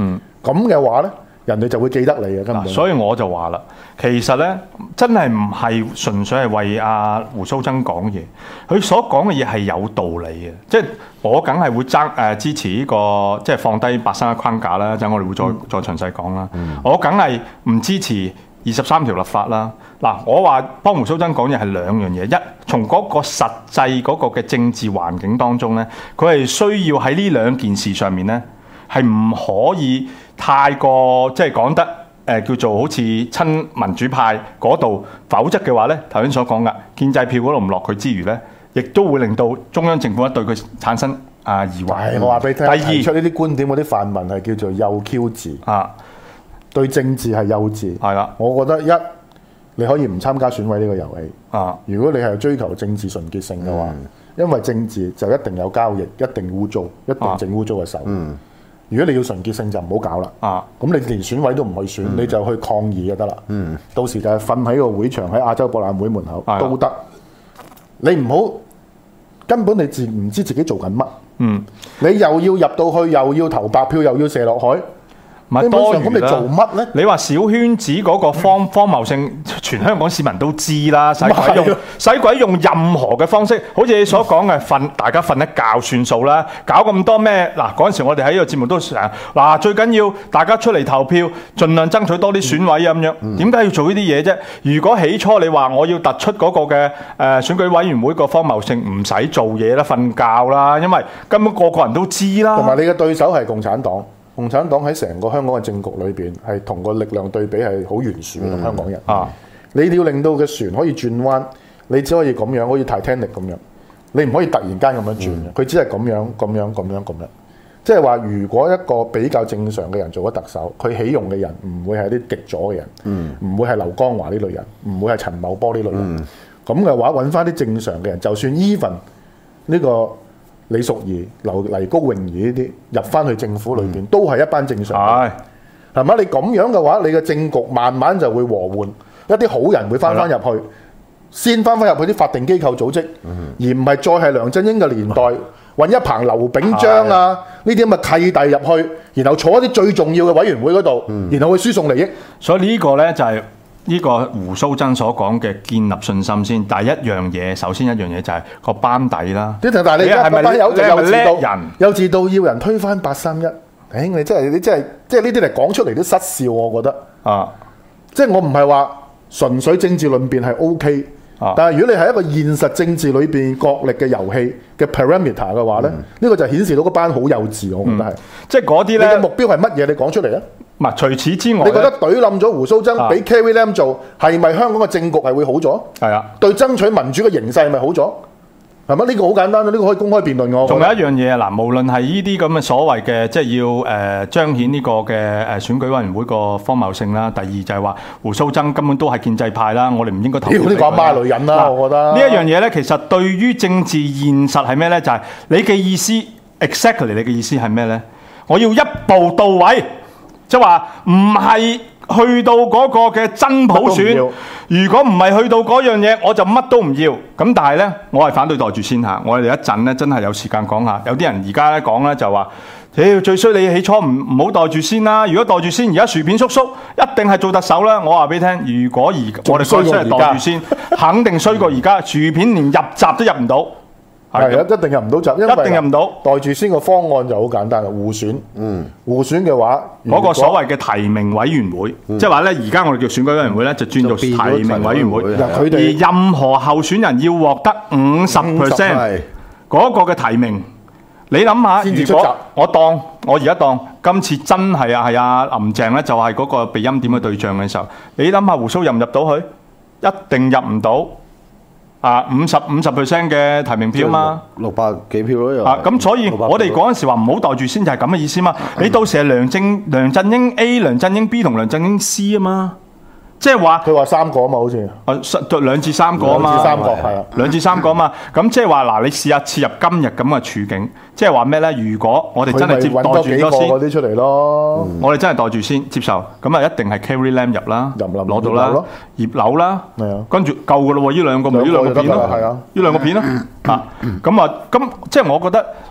S1: 咁嘅話咧，人哋就會記得你嘅根本。
S2: 所以我就話啦，其實咧真係唔係純粹係為阿胡鬚曾講嘢，佢所講嘅嘢係有道理嘅。即係我梗係會爭誒、呃、支持呢、這個即係放低八三一框架啦，就我哋會再、嗯、再詳細講啦。嗯、我梗係唔支持二十三條立法啦。嗱，我話幫胡鬚曾講嘢係兩樣嘢，一從嗰個實際嗰個嘅政治環境當中咧，佢係需要喺呢兩件事上面咧係唔可以太過即係講得誒、呃、叫做好似親民主派嗰度，否則嘅話咧頭先所講噶建制票嗰度唔落佢之餘咧，亦都會令到中央政府對佢產生啊疑惑。
S1: 係，我話俾你聽，
S2: 第二
S1: 提出呢啲觀點嗰啲泛民係叫做幼 Q 字
S2: 啊，
S1: 對政治係幼稚。
S2: 係啦，
S1: 我覺得一你可以唔參加選委呢個遊戲
S2: 啊。
S1: 如果你係追求政治純潔性嘅話，嗯、因為政治就一定有交易，一定污糟，一定整污糟嘅手。嗯、如果你要純潔性就唔好搞啦。啊，咁你連選委都唔去選，嗯、你就去抗議就得啦。嗯，到時就係瞓喺個會場喺亞洲博覽會門口的都得。你唔好根本你自唔知自己做緊乜。嗯，你又要入到去，又要投白票，又要射落海。
S2: 咪多餘啦！
S1: 咁你做乜咧？
S2: 你話小圈子嗰個荒荒謬性，全香港市民都知啦。使鬼用使鬼用任何嘅方式，好似你所講嘅瞓，大家瞓一覺算數啦。搞咁多咩？嗱，嗰陣時我哋喺呢個節目都成嗱，最緊要大家出嚟投票，盡量爭取多啲選委咁樣。點解、嗯、要做呢啲嘢啫？如果起初你話我要突出嗰個嘅誒、呃、選舉委員會個荒謬性，唔使做嘢啦，瞓覺啦，因為根本個個人都知啦。
S1: 同埋你嘅對手係共產黨。共產黨喺成個香港嘅政局裏邊，係同個力量對比係好懸殊嘅。同香港人、嗯、啊，你要令到嘅船可以轉彎，你只可以咁樣，好似 Titanic 咁樣，你唔可以突然間咁樣轉嘅。佢、嗯、只係咁樣、咁樣、咁樣、咁樣。即係話，如果一個比較正常嘅人做咗特首，佢起用嘅人唔會係啲極左嘅人，唔、嗯、會係劉江華呢類人，唔會係陳茂波呢類人。咁嘅、嗯、話，揾翻啲正常嘅人，就算 even 呢個李淑儀、劉黎高榮儀呢啲入翻去政府裏邊，嗯、都係一班正常嘅，係咪、嗯？你咁樣嘅話，你嘅政局慢慢就會和緩，一啲好人會翻翻入去，的先翻翻入去啲法定機構組織，嗯、而唔係再係梁振英嘅年代揾一棚劉炳章啊呢啲咁嘅契弟入去，然後坐一啲最重要嘅委員會嗰度，嗯、然後去輸送利益。
S2: 所以呢個呢，就係、是。呢個胡鬚曾所講嘅建立信心先，第一樣嘢，首先一樣嘢就係個班底啦。
S1: 但係你而家班友就幼稚到
S2: 人，
S1: 幼稚到要人推翻八三一。誒，你真係你真係即係呢啲嚟講出嚟都失笑，我覺得。啊，即係我唔係話純粹政治論辯係 O K，但係如果你係一個現實政治裏邊角力嘅遊戲嘅 parameter 嘅話咧，呢、嗯、個就顯示到嗰班好幼稚，我覺得係、嗯。即係嗰啲咧，你嘅目標係乜嘢？你講出嚟啊！
S2: 唔係，除此之外，
S1: 你覺得懟冧咗胡鬚曾，俾 Carrie Lam 做，係咪香港嘅政局係會好咗？係啊，對爭取民主嘅形勢係咪好咗？係咪？呢個好簡單，呢、呢個可以公開辯論我。仲有一樣嘢嗱，無論係呢啲咁嘅所謂嘅，即係要誒、呃、彰顯呢個嘅誒選舉委員會個荒謬性啦。第二就係話胡鬚曾根本都係建制派啦，我哋唔應該投票。呢個媽女人啦，我覺得呢一樣嘢咧，其實對於政治現實係咩咧？就係、是、你嘅意思 ，exactly 你嘅意思係咩咧？我要一步到位。即係話唔係去到嗰個嘅真普選，如果唔係去到嗰樣嘢，我就乜都唔要。咁但係呢，我係反對袋住先嚇。我哋一陣呢，真係有時間講下。有啲人而家咧講呢，就話，屌最衰你起初唔唔好袋住先啦。如果袋住先，而家薯片叔叔一定係做特首啦。我話俾你聽，如果而我哋衰衰袋住先，肯定衰過而家。薯片連入閘都入唔到。係啊，一定入唔到閘，因為一定入唔到。袋住先個方案就好簡單啦，互選。嗯，互選嘅話，嗰個所謂嘅提名委員會，嗯、即係話咧，而家我哋叫選舉委員會咧，就轉做提名委員會。佢哋而任何候選人要獲得五十 percent 嗰個嘅提名，你諗下，如果我當我而家當今次真係啊係啊林鄭咧，就係嗰個被欽點嘅對象嘅時候，你諗下胡鬚入唔入到去？一定入唔到。啊，五十五十 percent 嘅提名票嘛，六百幾票咯又。啊，咁所以我哋嗰陣時話唔好袋住先，就係咁嘅意思嘛。你到時係梁振梁振英 A、梁振英 B 同梁振英 C 啊嘛。即係話佢話三個啊嘛，好似啊，兩至三個啊嘛，兩至三個係啊，兩至三個啊嘛。咁即係話嗱，你試下切入今日咁嘅處境，即係話咩咧？如果我哋真係接袋住咗先，嗰啲出嚟咯，我哋真係袋住先接受，咁啊一定係 Carrie Lam 入啦，攞到啦，葉劉啦，跟住夠噶咯喎，呢兩個咪呢兩個片咯，係啊，呢兩個片咯啊，咁啊咁即係我覺得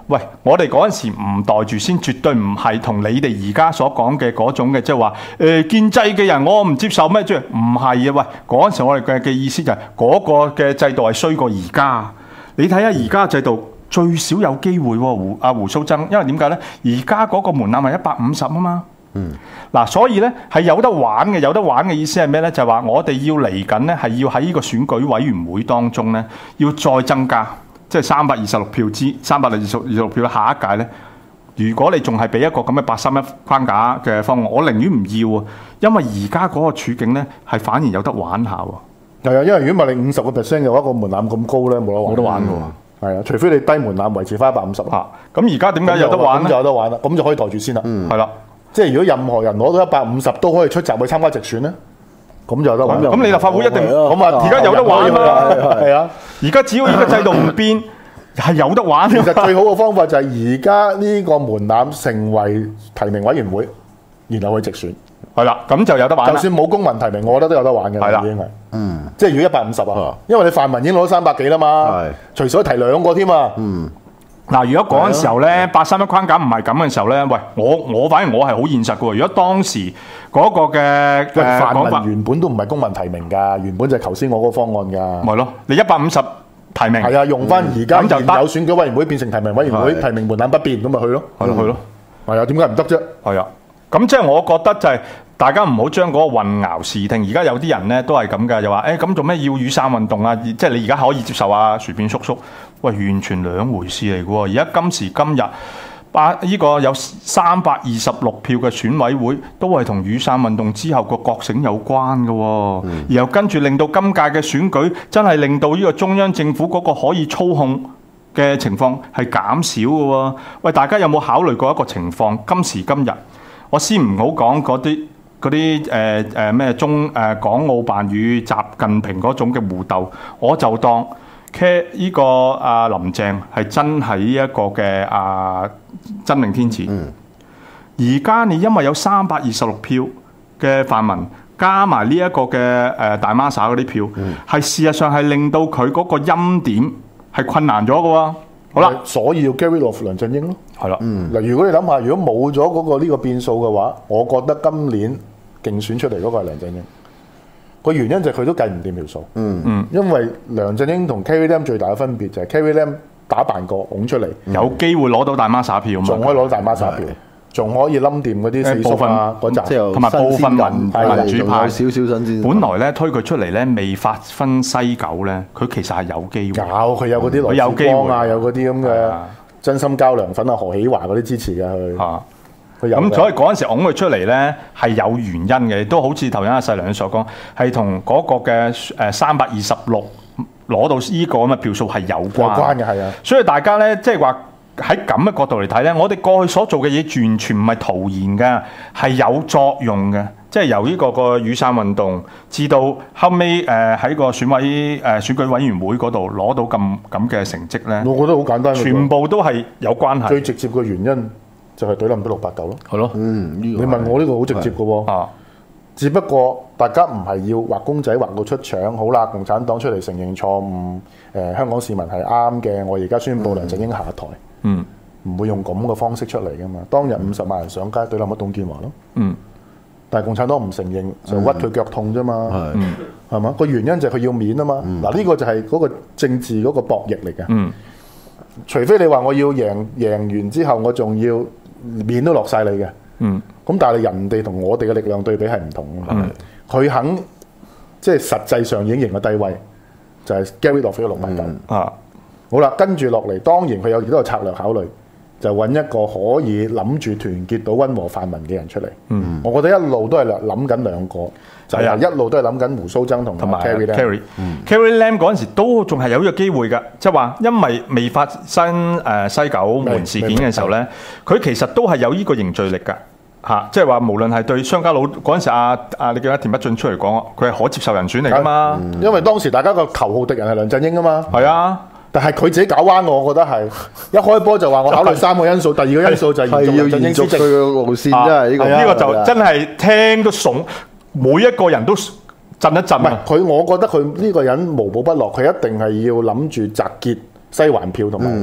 S2: 喂，我哋嗰陣時唔袋住先，絕對唔係同你哋而家所講嘅嗰種嘅，即係話誒建制嘅人我唔接受咩？即係唔係啊？喂，嗰陣時我哋嘅嘅意思就係、是、嗰、那個嘅制度係衰過而家。你睇下而家嘅制度最少有機會喎，胡阿胡鬚曾，因為點解咧？而家嗰個門檻係一百五十啊嘛。嗯。嗱，所以咧係有得玩嘅，有得玩嘅意思係咩咧？就係、是、話我哋要嚟緊咧，係要喺呢個選舉委員會當中咧，要再增加。即係三百二十六票之三百二十六票，下一屆咧，如果你仲係俾一個咁嘅八三一框架嘅方案，我寧願唔要啊，因為而家嗰個處境咧係反而有得玩下喎。
S1: 係啊，因為如果問你五十個 percent 嘅話，個門檻咁高咧，冇得玩。
S2: 冇得玩嘅喎。
S1: 係啊，除非你低門檻維持翻一百五十。嚇，
S2: 咁而家點解有得玩咧？
S1: 咁就有得玩啦，咁就可以袋住先啦。
S2: 嗯，係啦。
S1: 即係如果任何人攞到一百五十都可以出閘去參加直選咧，咁就有得玩。
S2: 咁你立法會一定
S1: 咁啊，
S2: 而家有得玩啊！
S1: 係啊。
S2: 而家只要呢個制度唔變，係有得玩。
S1: 其實最好嘅方法就係而家呢個門檻成為提名委員會，然後去直選。
S2: 係啦，咁就有得玩。
S1: 就算冇公民提名，我覺得都有得玩嘅。
S2: 係啦，
S1: 已經係。嗯。即係如果一百五十啊，因為你泛民已經攞咗三百幾啦嘛，隨時可以提兩個添啊。嗯。
S2: 嗱，如果嗰陣時候咧，八三一框架唔係咁嘅時候咧，喂，我我反而我係好現實嘅喎。如果當時嗰個嘅誒
S1: 泛民原本都唔係公民提名㗎，原本就係頭先我嗰個方案㗎。
S2: 咪咯，你一百五十提名
S1: 係啊，用翻而家現有選舉委員會變成提名委員會，提名門檻不變，咁咪去咯。
S2: 係咯，去咯。
S1: 係啊，點解唔得啫？
S2: 係啊，咁即係我覺得就係大家唔好將嗰個混淆視聽。而家有啲人咧都係咁㗎，就話誒咁做咩要雨傘運動啊？即係你而家可以接受啊薯片叔叔。喂，完全兩回事嚟嘅喎！而家今時今日，八呢個有三百二十六票嘅選委會，都係同雨傘運動之後個覺醒有關嘅喎。嗯、然後跟住令到今屆嘅選舉真係令到呢個中央政府嗰個可以操控嘅情況係減少嘅喎。喂，大家有冇考慮過一個情況？今時今日，我先唔好講嗰啲嗰啲誒誒咩中誒、呃、港澳辦與習近平嗰種嘅互鬥，我就當。呢個阿林鄭係真係呢一個嘅阿真命天子。而家、嗯、你因為有三百二十六票嘅泛民，加埋呢一個嘅誒大孖沙嗰啲票，係、嗯、事實上係令到佢嗰個欽點係困難咗嘅喎。好啦，
S1: 所以要 get rid of 梁振英咯。
S2: 係啦，嗱、
S1: 嗯，如果你諗下，如果冇咗嗰個呢個變數嘅話，我覺得今年競選出嚟嗰個係梁振英。個原因就係佢都計唔掂條數，嗯嗯，因為梁振英同 Carrie Lam 最大嘅分別就係 Carrie Lam 打扮過拱出嚟，
S2: 有機會攞到大孖沙票，
S1: 仲可以攞到大孖沙票，仲可以冧掂嗰啲四叔啊嗰陣，
S2: 同埋部分民民主派
S3: 少少新鮮。
S2: 本來咧推佢出嚟咧未發分西九咧，佢其實係有機會。
S1: 有佢有嗰啲羅致光啊，有嗰啲咁嘅真心膠涼粉啊，何喜華嗰啲支持嘅佢。
S2: 咁所以嗰陣時拱佢出嚟咧係有原因嘅，都好似頭先阿細良所講，係同嗰個嘅誒三百二十六攞到呢個咁嘅票數係有關。有
S1: 關嘅係啊，
S2: 所以大家咧即係話喺咁嘅角度嚟睇咧，我哋過去所做嘅嘢完全唔係徒然嘅，係有作用嘅。即係由呢個個雨傘運動，至到後尾誒喺個選委誒、呃、選舉委員會嗰度攞到咁咁嘅成績咧，
S1: 我覺得好簡單，
S2: 全部都係有關係。
S1: 最直接嘅原因。就係懟冧咗六八九咯，
S2: 係咯，
S1: 嗯，你問我呢個好直接嘅喎，啊，只不過大家唔係要畫公仔畫到出腸，好啦，共產黨出嚟承認錯誤，誒、呃、香港市民係啱嘅，我而家宣布梁振英下台，嗯，唔會用咁嘅方式出嚟噶嘛，當日五十萬人上街懟冧咗董建華咯，嗯，但係共產黨唔承認，就屈佢腳痛啫嘛，係，係嘛，個原因就係佢要面啊嘛，嗱呢、嗯、個就係嗰個政治嗰個博弈嚟嘅，嗯，除非你話我要贏贏完之後，我仲要。面都落晒你嘅，嗯，咁但係人哋同我哋嘅力量對比係唔同嘅，佢、嗯、肯即係實際上已經贏咗低位，就係 get rid of 咗六八九啊，好啦，跟住落嚟，當然佢有亦都有策略考慮，就揾一個可以諗住團結到溫和泛民嘅人出嚟，嗯，我覺得一路都係諗緊兩個，就係、是、一路都係諗緊胡鬚曾同埋 Carrie
S2: Lam，Carrie Lam 嗰陣時都仲係有呢個機會㗎，即係話因為未發生誒、呃、西九門事件嘅時候咧，佢其實都係有呢個凝聚力㗎，嚇，即係話無論係對商家佬嗰陣時，阿阿你記得田北俊出嚟講，佢係可接受人選嚟㗎嘛、嗯，因
S1: 為當時大家個頭號敵人係梁振英啊嘛，
S2: 係啊。
S1: 但係佢自己搞彎我，我覺得係一開波就話我考慮三個因素，第二個因素就係
S3: 要延續佢嘅路線，真係呢個
S2: 呢個就真係聽都慫，每一個人都震一震。
S1: 唔係佢，我覺得佢呢個人無寶不落，佢一定係要諗住集結西環票同埋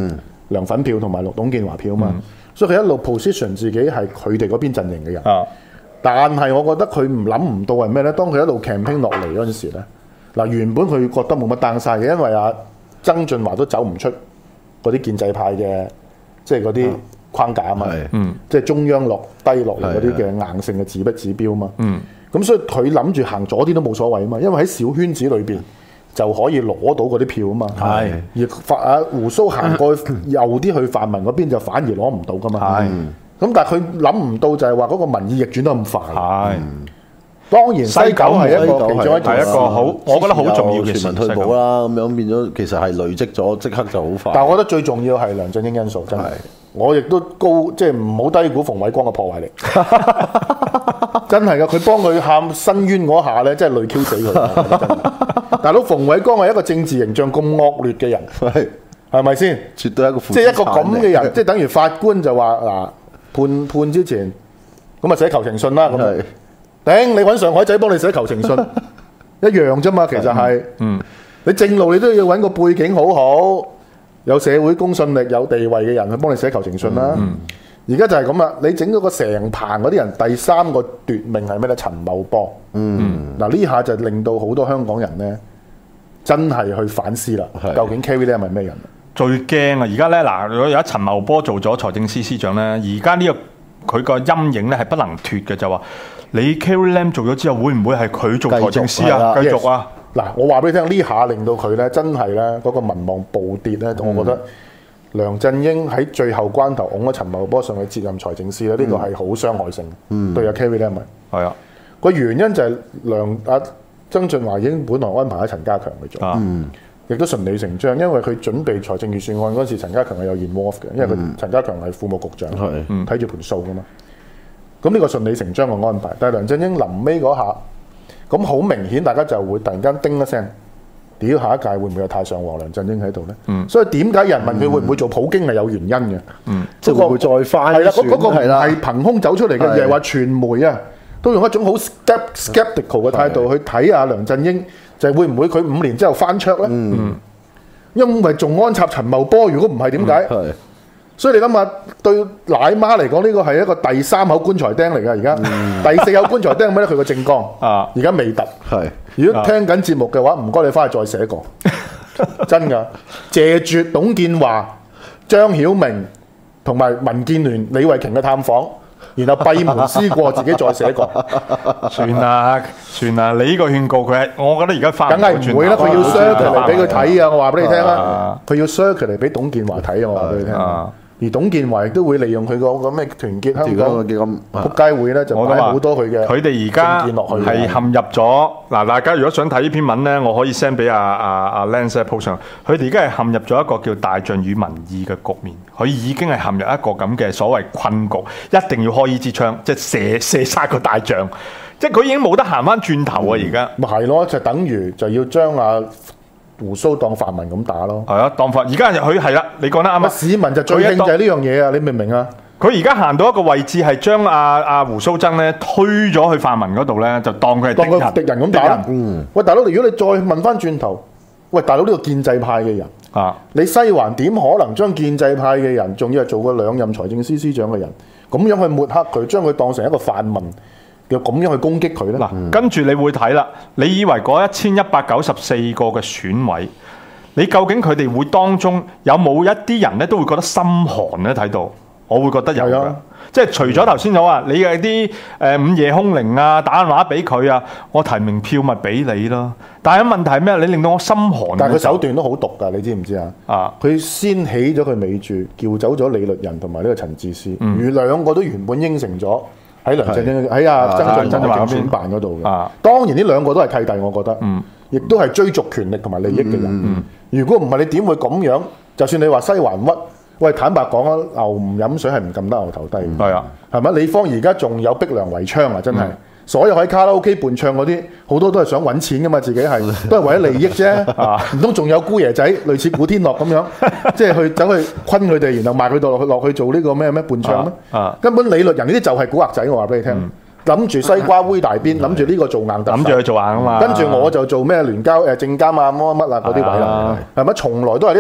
S1: 梁粉票同埋陸董建華票啊嘛，
S2: 嗯、
S1: 所以佢一路 position 自己係佢哋嗰邊陣營嘅人。
S2: 啊，
S1: 但係我覺得佢唔諗唔到係咩咧？當佢一路 campaign 落嚟嗰陣時咧，嗱原本佢覺得冇乜 downside嘅，因為阿曾俊華都走唔出嗰啲建制派嘅即係嗰啲框架啊嘛，
S2: 嗯，
S1: 即係中央落低落嚟嗰啲嘅硬性嘅指標指標啊嘛，
S2: 嗯，
S1: 咁所以佢諗住行左啲都冇所謂啊嘛，因為喺小圈子裏邊就可以攞到嗰啲票啊嘛，
S2: 係，
S1: 而發阿胡鬚行過右啲去泛民嗰邊就反而攞唔到噶嘛，係，咁但係佢諗唔到就係話嗰個民意逆轉得咁快，
S2: 係。
S1: 當然西九係一個其中一
S2: 係一個好，我覺得好重要嘅
S3: 全民退保啦，咁樣變咗其實係累積咗，即刻就好快。
S1: 但係我覺得最重要係梁振英因素，真係。我亦都高，即係唔好低估馮偉光嘅破壞力。真係㗎，佢幫佢喊申冤嗰下咧，真係累 Q 死佢。大佬馮偉光係一個政治形象咁惡劣嘅人，係係咪先？
S3: 絕對係一個
S1: 即係一個咁嘅人，即係等於法官就話嗱判判之前，咁啊寫求情信啦咁。頂你揾上海仔幫你寫求情信一樣啫嘛，其實係，嗯，你正路你都要揾個背景好好，有社會公信力、有地位嘅人去幫你寫求情信啦。而家就係咁啦，你整咗個成棚嗰啲人，第三個奪命係咩咧？陳茂波，嗯，嗱呢下就令到好多香港人咧，真係去反思啦，究竟 Carrie Lam 係咩人？
S2: 最驚啊！而家咧嗱，如果有一陳茂波做咗財政司司長咧，而家呢個佢個陰影咧係不能脫嘅，就話。你 Carrie Lam 做咗之後，會唔會係佢做財政司啊？繼續啊！
S1: 嗱，我話俾你聽，呢下令到佢咧，真係咧嗰個民望暴跌咧，嗯、我覺得梁振英喺最後關頭拱咗陳茂波上去接任財政司咧，呢、嗯、個係好傷害性，嗯、對阿 Carrie Lam 咪係啊個原因就係梁阿曾俊華已經本來安排喺陳家強去做，亦、嗯、都順理成章，因為佢準備財政預算案嗰時，陳家強係有 involve 嘅，因為佢陳家強係副務局長，睇住盤數噶嘛。咁呢個順理成章嘅安排，但係梁振英臨尾嗰下，咁好明顯，大家就會突然間叮一聲，屌下一屆會唔會有太上皇梁振英喺度咧？嗯、所以點解人問佢會唔會做普京係有原因嘅？嗯，即係會唔會再翻？係啦，嗰、嗰個唔係憑空走出嚟嘅，而係話傳媒啊，都用一種好 skeptical 嘅態度去睇下梁振英，就係會唔會佢五年之後翻桌咧？嗯，因為仲安插陳茂波，如果唔係點解？嗯所以你諗下，對奶媽嚟講，呢個係一個第三口棺材釘嚟㗎。而家、嗯、第四口棺材釘係咩咧？佢個政綱啊，而家未突。係，如果聽緊節目嘅話，唔該你翻去再寫過。真㗎，謝絕董建華、張曉明同埋民建聯李慧瓊嘅探訪，然後閉門思過，自己再寫過。
S2: 算啦，算啦，你呢個勸告佢，我覺得而家翻
S1: 梗係唔會啦。佢要 circle 嚟俾佢睇啊！我話俾你聽啦，佢要 circle 嚟俾董建華睇啊！我話俾你聽。而董建華亦都會利用佢個咁嘅團結香港仆街會咧，就擺好多佢嘅
S2: 佢哋而家係陷入咗嗱。大家如果想睇呢篇文咧，我可以 send 俾阿阿阿 Lance post 上。佢哋而家係陷入咗一個叫大象與民意嘅局面，佢已經係陷入一個咁嘅所謂困局，一定要開呢支槍，即係射射殺個大象，即係佢已經冇得行翻轉頭啊！而家
S1: 咪係咯，就等於就要將阿胡鬚當泛民咁打咯，
S2: 係啊，當泛而家佢係啦，你講得啱啊！
S1: 市民就最興就係呢樣嘢啊，你明唔明啊？
S2: 佢而家行到一個位置係將阿阿胡鬚曾咧推咗去泛民嗰度咧，就當佢係敵人，
S1: 敵人咁打。嗯，喂，大佬，如果你再問翻轉頭，喂，大佬呢個建制派嘅人啊，你西環點可能將建制派嘅人，仲要係做過兩任財政司司長嘅人，咁樣去抹黑佢，將佢當成一個泛民？要咁樣去攻擊佢咧？嗱、嗯，跟住你會睇啦。你以為嗰一千一百九十四個嘅選委，你究竟佢哋會當中有冇一啲人咧都會覺得心寒咧？睇到，我會覺得有㗎。啊、即係除咗頭先有話，你嘅啲誒午夜凶鈴啊，打電話俾佢啊，我提名票咪俾你咯。但係問題係咩？你令到我心寒。但係佢手段都好毒㗎，你知唔知啊？啊！佢先起咗佢尾注，叫走咗李律仁同埋呢個陳智思，嗯、而兩個都原本應承咗。喺梁振英喺阿曾俊華選辦嗰度嘅，啊、當然呢兩個都係契弟，我覺得，亦、嗯、都係追逐權力同埋利益嘅人。嗯嗯、如果唔係，你點會咁樣？就算你話西環屈，喂，坦白講啊，牛唔飲水係唔撳得牛頭低。係啊、嗯，係咪？李方而家仲有逼良為娼啊！真係。嗯所有喺卡拉 OK 伴唱嗰啲，好多都係想揾錢噶嘛，自己係都係為咗利益啫。唔通仲有姑爺仔類似古天樂咁樣，即係去走去昆佢哋，然後賣佢落去落去做呢個咩咩伴唱咩？啊啊、根本李律仁呢啲就係古惑仔，我話俾你聽。諗住、嗯、西瓜煨大邊，諗住呢個做硬特首，諗住去做硬啊嘛。跟住我就做咩聯交誒證監啊乜乜啊嗰啲位啦，係咪？從來都係